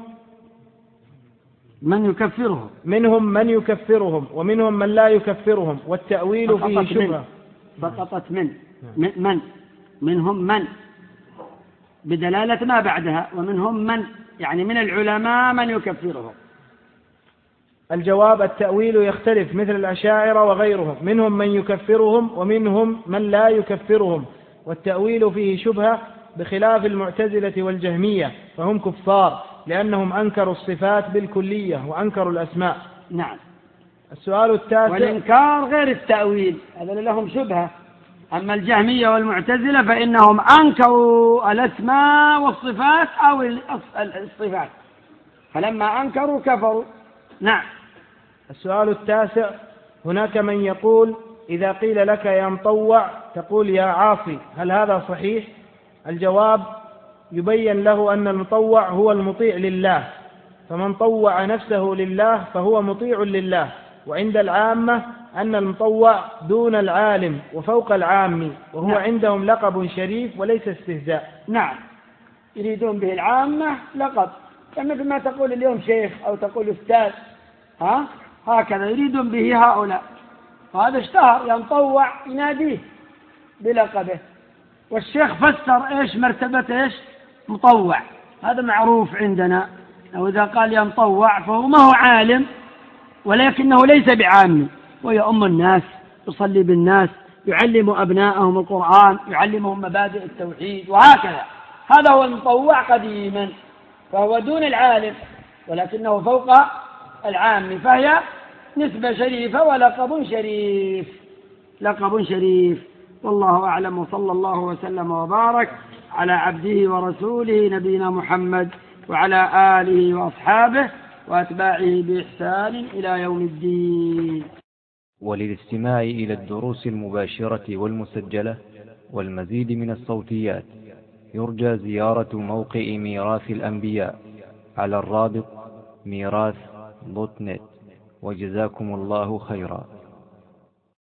Speaker 2: من يكفرهم
Speaker 3: منهم من يكفرهم ومنهم من لا يكفرهم، والتأويل فيه شبهة.
Speaker 2: سقطت من من, من منهم من بدلالة ما بعدها، ومنهم من يعني من العلماء من يكفرهم.
Speaker 3: الجواب: التأويل يختلف، مثل الأشاعرة وغيرهم، منهم من يكفرهم ومنهم من لا يكفرهم، والتأويل فيه شبهة، بخلاف المعتزلة والجهمية فهم كفار لأنهم أنكروا الصفات بالكلية وأنكروا الأسماء.
Speaker 2: نعم.
Speaker 3: السؤال التاسع:
Speaker 2: والإنكار غير التأويل، هذا لهم شبهة. أما الجهمية والمعتزلة فإنهم أنكروا الأسماء والصفات أو الصفات، فلما أنكروا كفروا. نعم.
Speaker 3: السؤال التاسع: هناك من يقول إذا قيل لك يا مطوع تقول يا عاصي، هل هذا صحيح؟ الجواب: يبين له أن المطوع هو المطيع لله، فمن طوع نفسه لله فهو مطيع لله. وعند العامة أن المطوع دون العالم وفوق العام، وهو نعم. عندهم لقب شريف وليس استهزاء.
Speaker 2: نعم، يريدون به العامة لقب، مثل ما تقول اليوم شيخ أو تقول أستاذ، ها هكذا يريدون به هؤلاء، وهذا اشتهر، ينطوع يناديه بلقبه. والشيخ فسر إيش مرتبة إيش مطوع، هذا معروف عندنا. أو إذا قال ينطوع فهو ما هو عالم ولكنه ليس بعام، ويؤم الناس، يصلي بالناس، يعلم أبناءهم القرآن، يعلمهم مبادئ التوحيد وهكذا. هذا هو المطوع قديما، فهو دون العالم ولكنه فوق العام، فهي نسبة شريفة ولقب شريف، لقب شريف. والله أعلم، وصلى الله وسلم وبارك على عبده ورسوله نبينا محمد وعلى آله وأصحابه وأتباعه بإحسان إلى يوم الدين.
Speaker 1: وللاستماع إلى الدروس المباشرة والمسجلة والمزيد من الصوتيات يرجى زيارة موقع ميراث الأنبياء على الرابط ميراث دوت نت. وجزاكم الله خيرا.